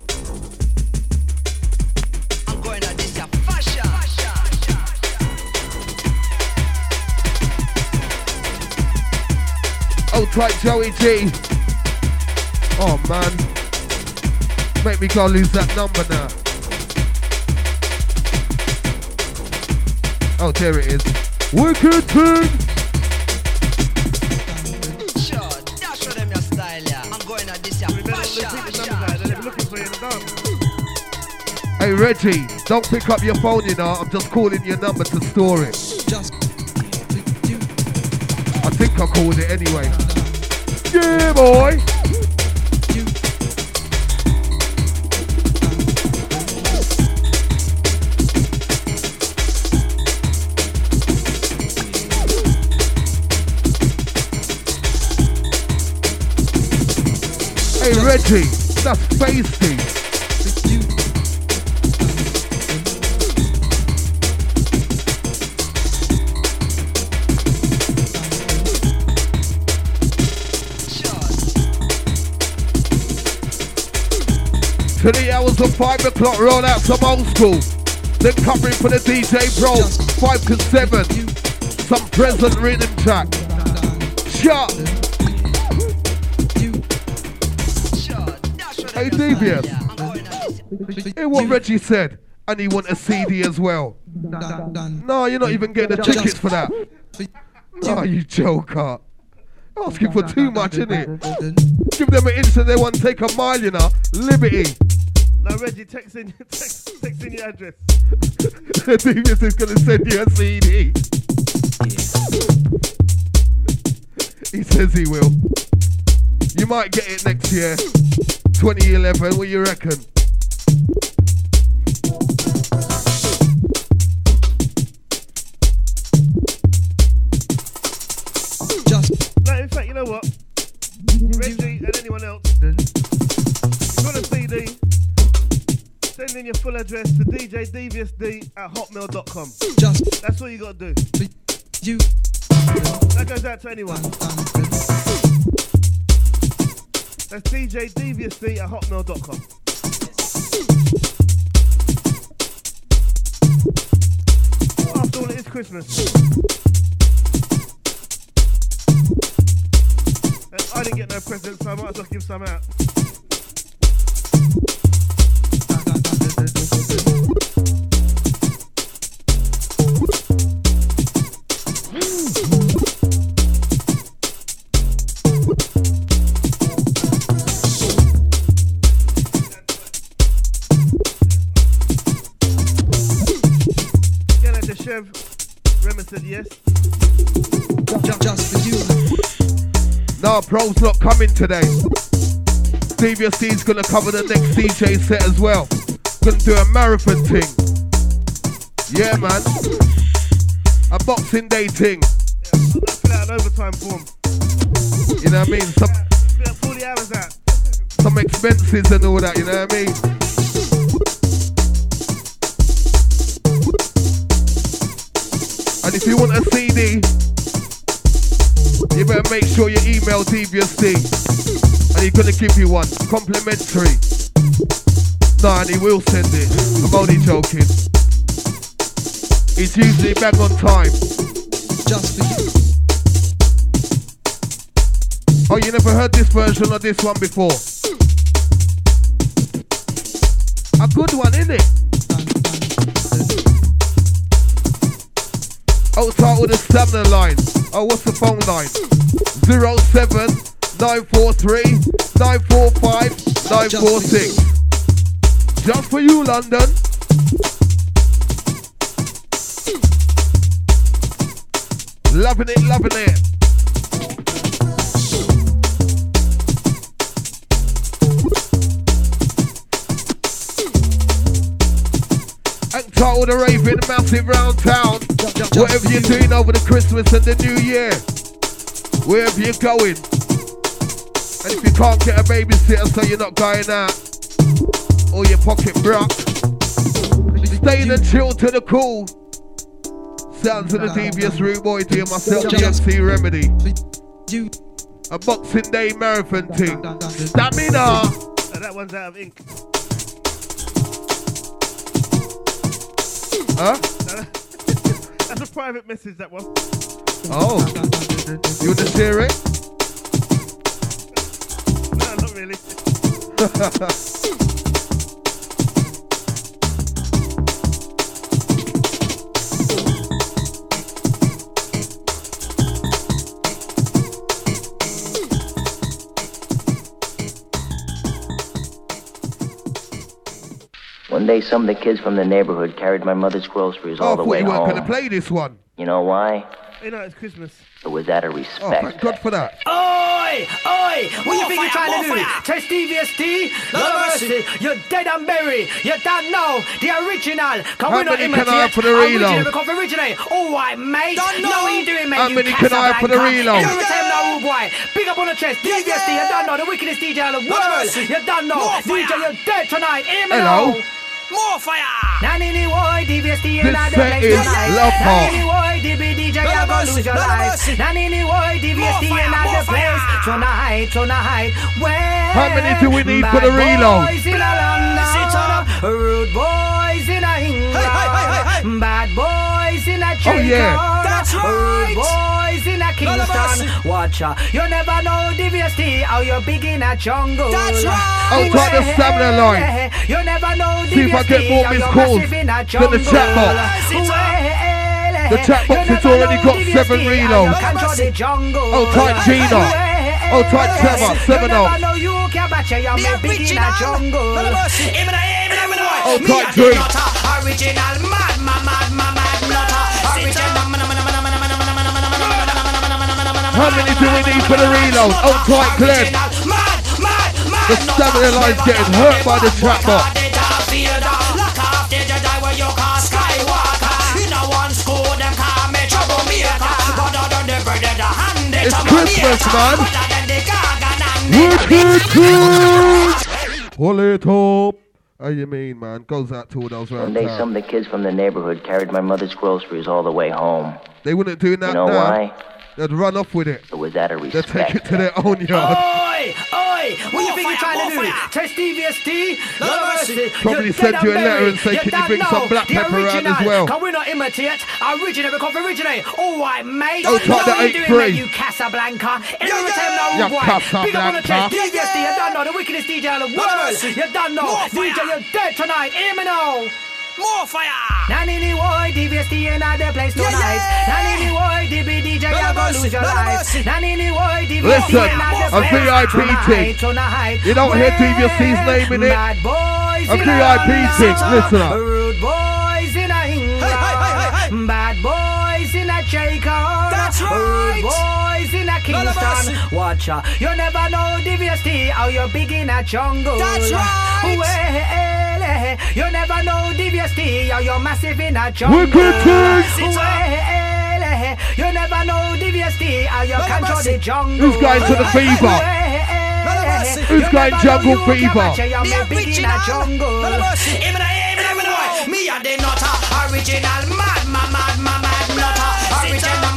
Speaker 10: I'm going at this fashion.
Speaker 1: Oh, tight Joey G. Oh man, make me go lose that number now. Oh, there it is. Wicked thing. Hey Reggie, don't pick up your phone, you know. I'm just calling your number to store it. I think I called it anyway. Yeah, boy. Hey Reggie, that's pasty. To the hours of 5 o'clock, roll out some old school. Then covering for the DJ Bro, 5 to 7. Some present rhythm track. Shut. Hey Devious. Hear what Reggie said. And he want a CD as well. No, you're not even getting the tickets for that. Oh, you joker. Asking for too much, innit? Give them an instant, they want to take a mile, you know. Liberty.
Speaker 2: Now Reggie, text in your address.
Speaker 1: Devious is going to send you a CD. He says he will. You might get it next year. 2011, what do you reckon?
Speaker 2: No, in fact, you know what? Reggie and anyone else, if you want a CD, send in your full address to djdeviusd@hotmail.com. That's all you got to do. That goes out to anyone. That's djdeviusd@hotmail.com. After all, it is Christmas. I didn't get no presents, so I might as well give some out. Get out to Chev. Rema said yes.
Speaker 10: Just for you.
Speaker 1: No, pro's not coming today. Devious D's gonna cover the next DJ set as well. Gonna do a marathon thing. Yeah, man. A Boxing Day thing.
Speaker 2: Yeah, fill out an overtime form.
Speaker 1: You know what I mean?
Speaker 2: Fill out 40 hours out.
Speaker 1: Some expenses and all that, you know what I mean? And if you want a CD, you better make sure you email Devious D. And he's gonna give you one, complimentary. Nah, and he will send it. I'm only joking. He's usually back on time.
Speaker 10: Just for you.
Speaker 1: Oh, you never heard this version of this one before? A good one, innit? Oh, start with the stamina line. Oh, what's the phone line? 07 943 945 946. Just for you, London. Loving it, loving it. Entitled the Raven, massive round town. Whatever you're doing over the Christmas and the New Year, wherever you're going. And if you can't get a babysitter, so you're not going out, or your pocket broke, stay and chill to the cool. Sounds of the Devious Rude Boy to myself, GMC Remedy. A Boxing Day marathon thing. Stamina.
Speaker 2: That one's out of ink.
Speaker 1: Huh?
Speaker 2: That's a private message, that one.
Speaker 1: Oh. You want to share it?
Speaker 2: No, not really.
Speaker 11: One day, some of the kids from the neighborhood carried my mother's groceries all the way home.
Speaker 1: I thought you weren't going to play this one.
Speaker 11: You know why?
Speaker 2: You know, it's Christmas.
Speaker 11: It was out of respect.
Speaker 1: Oh, thank God for that.
Speaker 12: Oi! Oi! What you think you're trying to do? Test Devious D? No mercy. You're dead and buried. You don't know the original. Can we not imitate?
Speaker 1: How many can I have for the reload?
Speaker 12: Original become originate. All right, mate.
Speaker 13: Don't know.
Speaker 12: Know what you doing, mate?
Speaker 1: How many can I have for the reload?
Speaker 12: Every time now, boy. Big up on the chest. Devious D. You don't know the wickedest DJ in the world. You don't know. DJ, you're dead tonight. Hear me
Speaker 1: Hello.
Speaker 12: now. More fire! Nanny boy, DVS in the place tonight. Nanny boy, DJ, you go lose your life. Nanny boy, DVS in the place tonight.
Speaker 1: How many do we need for the reload?
Speaker 12: Boys in London, rude boys in England, bad boys in Jamaica.
Speaker 1: Oh yeah,
Speaker 12: that's right. Rude boys in Kingston. Watch out, you never know DVS how you're big in a jungle. That's right.
Speaker 1: I'll try the stamina line.
Speaker 12: You never know
Speaker 1: see if I get more missed calls than the chat box. The chat box has already got 7 reloads. Oh, tight Gina. Oh, tight Trevor. 7 up. Oh, tight Drew. How many do we need for the reload? Oh, tight Glenn. The stamina line's getting hurt by the chat box. It's Christmas, man. Pull it up. How you mean, man? Goes out to all those round.
Speaker 11: One day, some of the kids from the neighborhood carried my mother's groceries all the way home.
Speaker 1: They wouldn't do that.
Speaker 11: You know why?
Speaker 1: They'd run off with it.
Speaker 11: It was out of respect.
Speaker 1: They'd take it to their own yard.
Speaker 12: Oi! What you think you're trying to do? Test Devious D? No mercy.
Speaker 1: Probably send you a letter and say, can you bring some black pepper around as well?
Speaker 12: Can we not imitate? Originate, become originate. All right, mate.
Speaker 1: Oh, try the 8-3.
Speaker 12: You Casablanca. Every time now, boy. Big up on the chest. Devious D, you don't know the wickedest DJ in the world. You don't know. DJ, you're dead tonight. Hear me now. More fire! Nanny boy, DVS in the place tonight. Nanny boy, DJ, you go lose your life. Nanny boy, DVS
Speaker 1: in the place tonight. You don't hear DVS's name in it. A VIP thing. Listen up.
Speaker 12: Rude boys in England. Bad boys in shake on.
Speaker 13: That's right.
Speaker 12: Boys in a Kingston, watch out. You never know DVST how you're big in a jungle.
Speaker 13: That's right.
Speaker 12: Well, you never know DVST how you're massive in a jungle.
Speaker 1: Wicked things.
Speaker 12: Well, you never know DVST how you control the jungle.
Speaker 1: Who's going to the fever? Who's going jungle fever?
Speaker 12: The original jungle.
Speaker 13: Me a the nutter, original mad nutter, original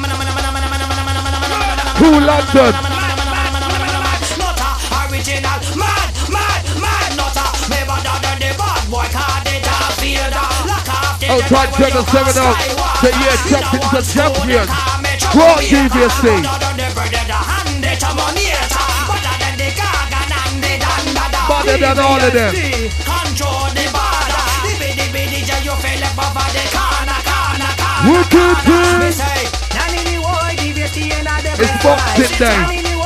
Speaker 1: Who London?
Speaker 13: nutter, original mad nutter. Me better than the bad boy, cause they don't feel that. Lock off the
Speaker 1: Outside 7-7 out. The year champions and champions. Brought DVST. Better than all of them.
Speaker 13: Control the border. You feel like Baba the corner.
Speaker 1: Wicked things. It's Boxing Day.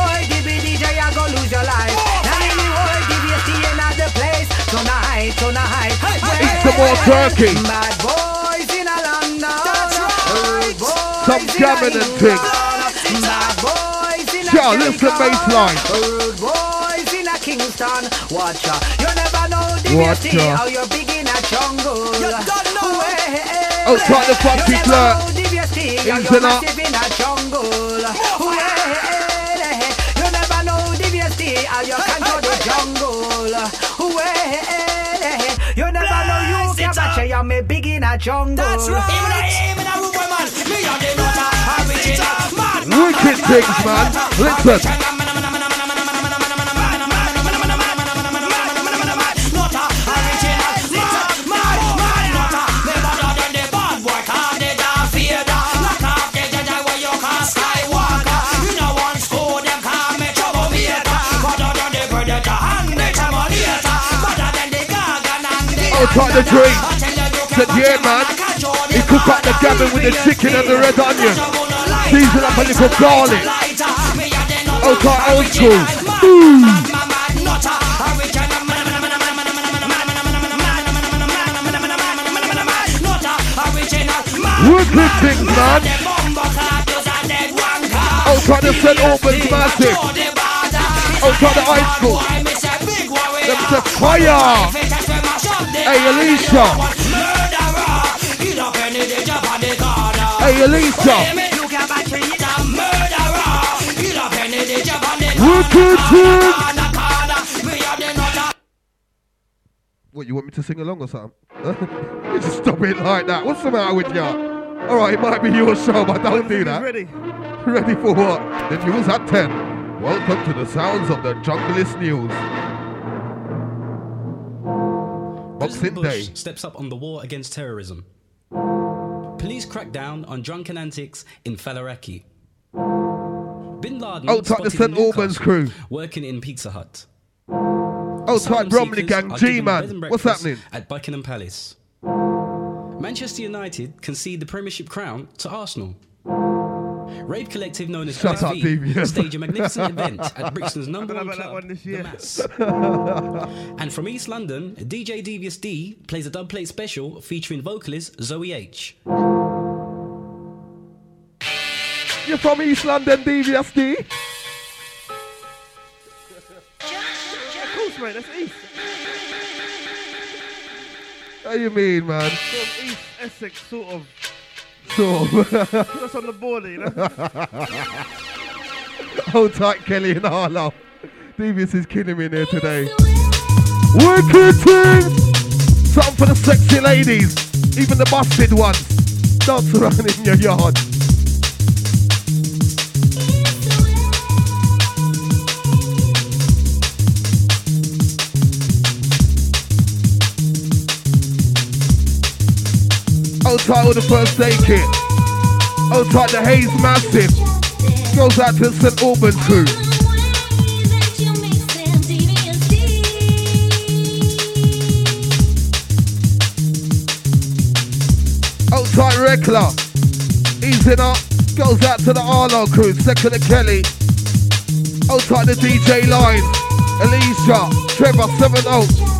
Speaker 1: Eat some more turkey. Some gammon and things. Yeah, listen baseline.
Speaker 12: Kingston, watch out. You never know DVST how you're big in a jungle. You don't know.
Speaker 1: Outside the funky flirt.
Speaker 12: Easy now. In a jungle. You never know DVST how you control the jungle. You never know you can catch you me big in a jungle.
Speaker 13: That's right.
Speaker 1: Wicked things, man. Listen. Outside the drink. Said, yeah, man. He cook up the gammon with the chicken and the red onion. Season up a little garlic. Outside old school. Wicked things, man. Outside the St. Albans massive. Outside the high school. That's a fire. Hey, Alicia. Hey, Alicia. What, you want me to sing along or something? You just stop it like that. What's the matter with you? Alright, it might be your show, but don't do that.
Speaker 2: Ready?
Speaker 1: Ready for what? The news at 10. Welcome to the sounds of the Junglist News. Boxing Day
Speaker 14: steps up on the war against terrorism. Police crack down on drunken antics in Falaraki. Bin Laden
Speaker 1: outside the St. Albans crew
Speaker 14: working in Pizza Hut.
Speaker 1: Outside Bromley gang, G-Man. What's happening?
Speaker 14: At Buckingham Palace. Manchester United concede the Premiership crown to Arsenal. Rave collective known as PSV stage a magnificent event at Brixton's number one club, The Mass. And from East London, DJ DVST plays a dubplate special featuring vocalist Zoe H.
Speaker 1: You're from East London, DVST?
Speaker 2: Of course, mate, that's East.
Speaker 1: What do you mean, man?
Speaker 2: Sort of East Essex, sort of. That's on the border, you know.
Speaker 1: Hold tight, Kelly and Harlow. Devious is killing me in here today. Wicked things! Something for the sexy ladies, even the busted ones. Dance around in your yard. Outside with the first aid kit. Outside the Hayes Massive. Goes out to St. Albans crew. Outside Rekla. Easing up. Goes out to the Arlo crew. Second to Kelly. Outside the DJ line. Alicia. Trevor 7-0.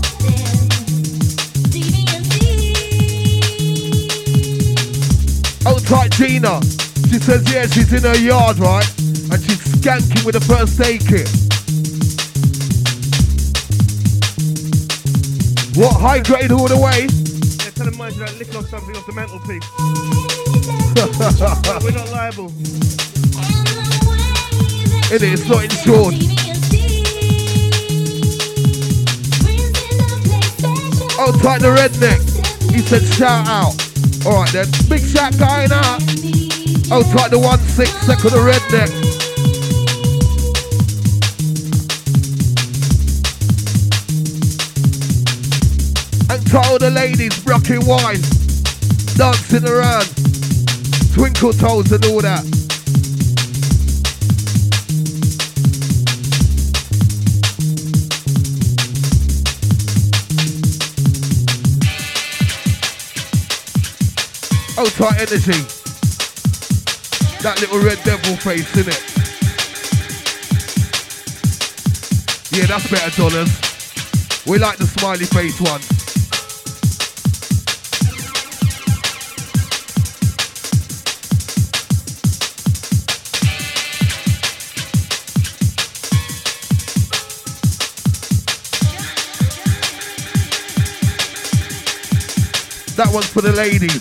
Speaker 1: Outside Gina, She says, yeah, she's in her yard, right? And she's skanking with a first aid kit. What, high grade all the way?
Speaker 2: Yeah, tell him mind you don't lick off something off the mantelpiece. We're not liable.
Speaker 1: It's not insured. Oh, tight the redneck. He said shout out. Alright then, big shout going out. Oh, tight the 1-6 second the redneck. And tight all the ladies, rocking wine, dancing around, twinkle toes and all that. Oh, tight energy. That little red devil face, innit? Yeah, that's better, dollars. We like the smiley face one. That one's for the ladies.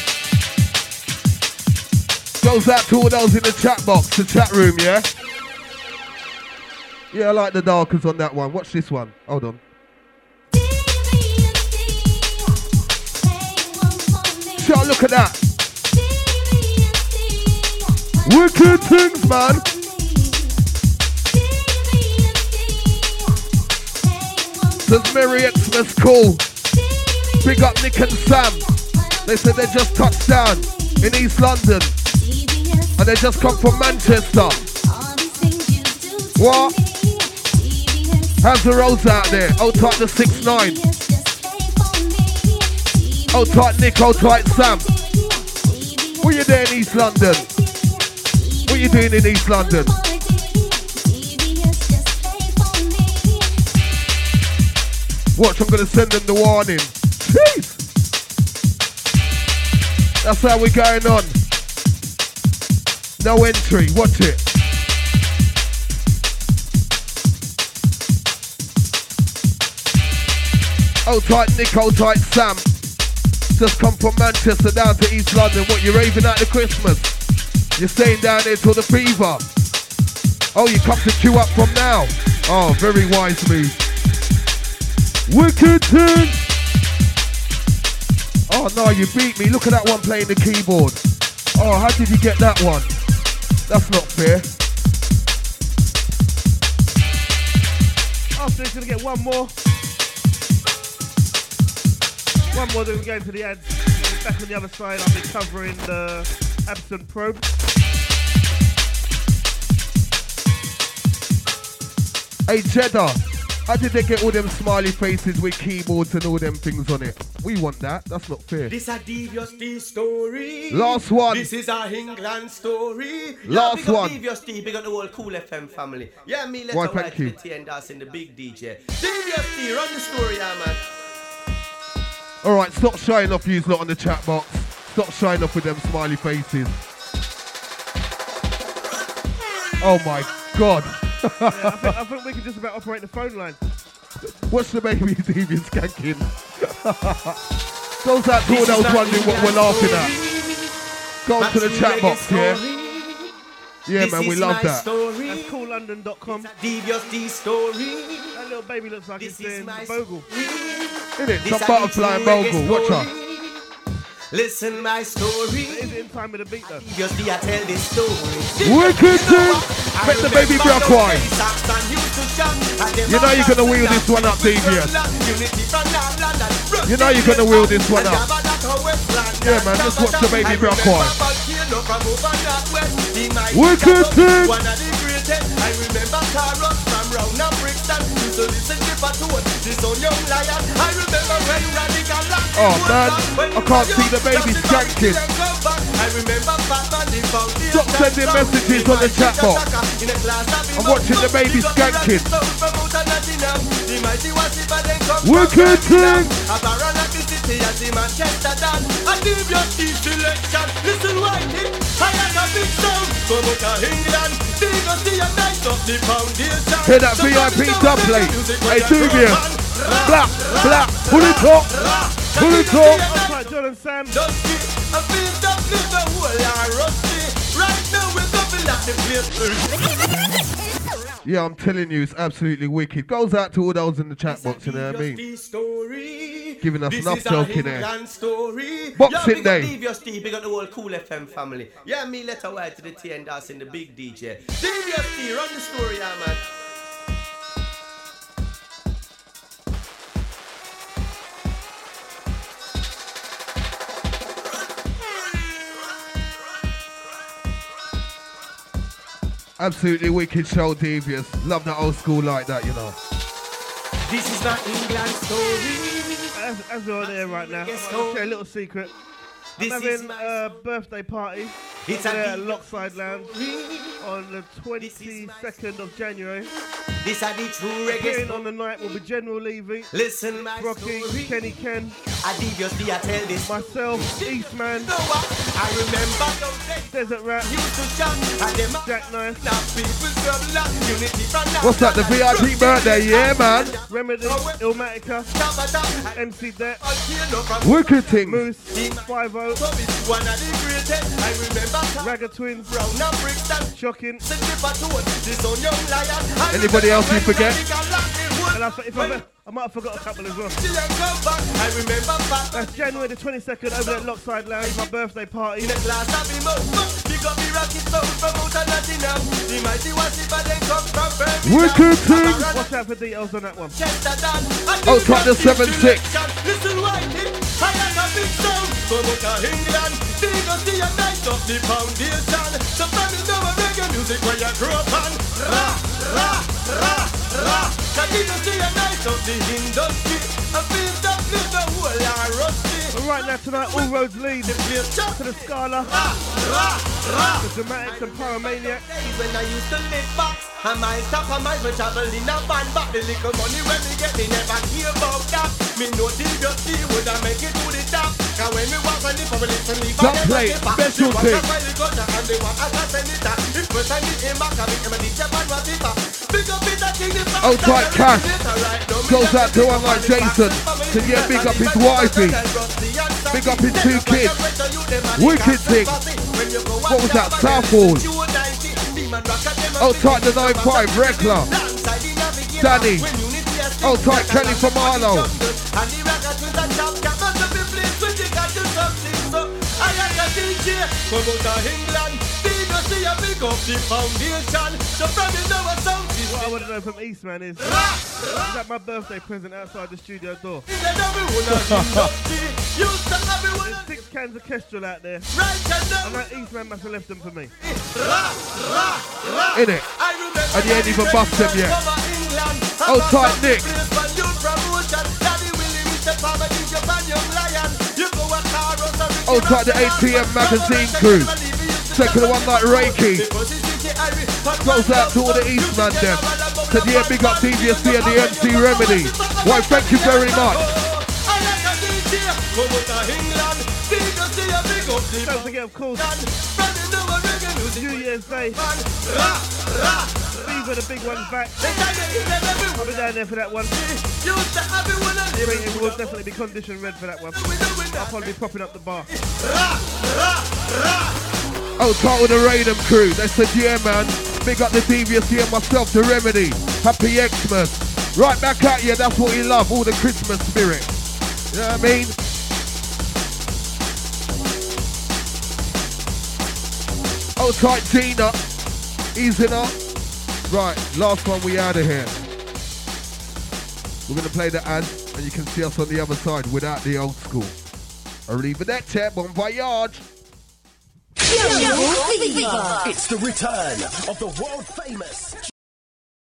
Speaker 1: Goes out to all those in the chat box, the chat room, yeah? Yeah, I like the darkers on that one. Watch this one. Hold on. Shall look at that. Wicked things, man. Says Merry Xmas call. Big up Nick and Sam. They said they just touched down in East London. And they just come from Manchester. What? How's the roads out there? Oh, tight the 6-9. Oh, tight Nick, oh, tight Sam. What you doing in East London? What you doing in East London? Watch, I'm going to send them the warning. Jeez. That's how we're going on. No entry, watch it. Oh tight Nick, oh tight Sam. Just come from Manchester down to East London. What, you raving out the Christmas? You're staying down there till the fever. Oh, you come to queue up from now. Oh, very wise move. Wicked thing. Oh no, you beat me. Look at that one playing the keyboard. Oh, how did you get that one? That's not fair.
Speaker 2: After it's going to get one more. One more, then we go into the ads. Back on the other side, I'll be covering the absent probe.
Speaker 1: Hey, Cheddar, how did they get all them smiley faces with keyboards and all them things on it? We want that. That's not fair.
Speaker 15: This a Devious D story.
Speaker 1: Last one.
Speaker 15: This is a England story.
Speaker 1: Last one.
Speaker 15: Devious D, big up the whole Cool FM family. Yeah, me, let's
Speaker 1: Why, thank you.
Speaker 15: and us in the big DJ. Devious D, run the story, yeah, man.
Speaker 1: Alright, stop showing off yous lot on the chat box. Stop showing off with them smiley faces. Oh my God.
Speaker 2: Yeah, I think we can just about operate the phone line.
Speaker 1: What's the baby Devious skanking? Goes out to all those wondering what we're laughing at. Go to the chat box, yeah? Yeah, man, we love that.
Speaker 2: That's coollondon.com.
Speaker 15: Devious D story.
Speaker 2: That little baby looks like it's doing the bogle.
Speaker 1: Isn't it? Some butterfly and bogle. Watch her.
Speaker 15: Listen my story.
Speaker 2: Is it in time with the beat though?
Speaker 15: Devious D, I tell this story.
Speaker 1: Wicked thing. Make the baby black wine. You know you're gonna wheel this one up, Devious. You know you're gonna wheel this one up. Yeah, man, just watch the baby black wine. Wicked thing.
Speaker 15: I remember Taros from round and Brixton. Used to listen to Patton, this on young lion. I remember when Radical Lock.
Speaker 1: Oh man, I can't see the baby skanking.
Speaker 15: I remember Batman, the foundation.
Speaker 1: Stop sending messages on the chat box. I'm watching the baby skanking. Wicked thing.
Speaker 15: Manchester done. I give your selection. Listen, white I am a big sound. Come out of England. Big up the night of the foundation.
Speaker 1: Hear that VIP dub plate. Hey, Dubious. Black, black. Pull it up. Pull it up.
Speaker 2: That's right, John and Sam.
Speaker 15: Dusty. I feel that liver whole are rusty. Right now we're coming at the place.
Speaker 1: Yeah, I'm telling you, it's absolutely wicked. Goes out to all those in the chat box, you know what I mean? Giving us enough joke in there. Boxing Day.
Speaker 16: Devious T, big up the whole Cool FM family. Yeah, me let a wide to the T and dance in the big DJ. Devious T, run the story, yeah, man.
Speaker 1: Absolutely wicked show, Devious. Love that old school like that, you know.
Speaker 16: This is not England story.
Speaker 2: As we're on there right now, I'll share a little secret. I'm having a birthday party at Lockside Lounge on the 22nd of January.
Speaker 16: This are the true reggae.
Speaker 2: On the night will be General Levy,
Speaker 16: listen, my
Speaker 2: Rocky,
Speaker 16: story.
Speaker 2: Kenny Ken,
Speaker 16: I tell this.
Speaker 2: myself, Eastman,
Speaker 16: I remember
Speaker 2: Desert Rat, Jack Knife.
Speaker 1: What's that, the VIP birthday? Yeah, man.
Speaker 2: Remedy, Illmatica, MC Det,
Speaker 1: Wicked thing.
Speaker 2: Moose, 5-0, Ragga Twins, Shocking.
Speaker 1: Anybody else you forget?
Speaker 2: And I might have forgot a couple as well. That's January the 22nd over at Lockside Lounge, my birthday party.
Speaker 1: Wicked thing.
Speaker 2: Watch out for details on that one.
Speaker 1: Oh, try the 7-6.
Speaker 15: Listen, Whitey, I am a big sound. Come out of England. Big up the night of the foundation. Sometimes you know a reggae music where you grew up on. Ra, ra, ra, ra. Can you see a night of the industry? I feel that liver whole are rusty.
Speaker 2: And right now tonight, all roads lead to the Scala, the Dramatics and Pyromaniac.
Speaker 16: When I used to live box, I might stop, I might be traveling a van, but the little money when we get, me never hear about that. Me know Devious T would I make it to the top. Cause when we walk on the public, listen, we
Speaker 1: Top plate, specialty. Oh, tight cash. Goes out to one like Jason. So yeah, big up his wifey. Big up his 2 kids. Wicked thing. What was that? Southall. Oh, tight the 9-5. Rekla. Danny. Oh, tight Kelly from Arlo.
Speaker 15: Come out of England, see a big up the foundation. So from you know what sound is.
Speaker 2: What I want to know from Eastman is that my birthday present outside the studio door? There's 6 cans of Kestrel out there. And that Eastman must have left them for me.
Speaker 1: In it. And you ain't even bust them yet. Oh, tight Nick. Oh, tight the ATM magazine crew. Second one like Reiki. Goes out to all the Eastman them. Said yeah, big up DVSC and the MC Remedy. Why, thank you very much.
Speaker 2: Don't forget, of course, New Year's Day. These are the big ones back. I'll be down there for that one. It will definitely be condition red for that one. I'll probably be propping up the bar.
Speaker 1: Oh, tight with the Raidham crew. They said, yeah, man. Big up the DVSC and myself, the Remedy. Happy Xmas. Right back at you. That's what you love. All the Christmas spirit. You know what I mean? Oh, tight Gina. Easing up. Right, last one we out of here. We're going to play the ad, and you can see us on the other side without the old school. Arrivederci, bon voyage.
Speaker 17: It's the return of the world famous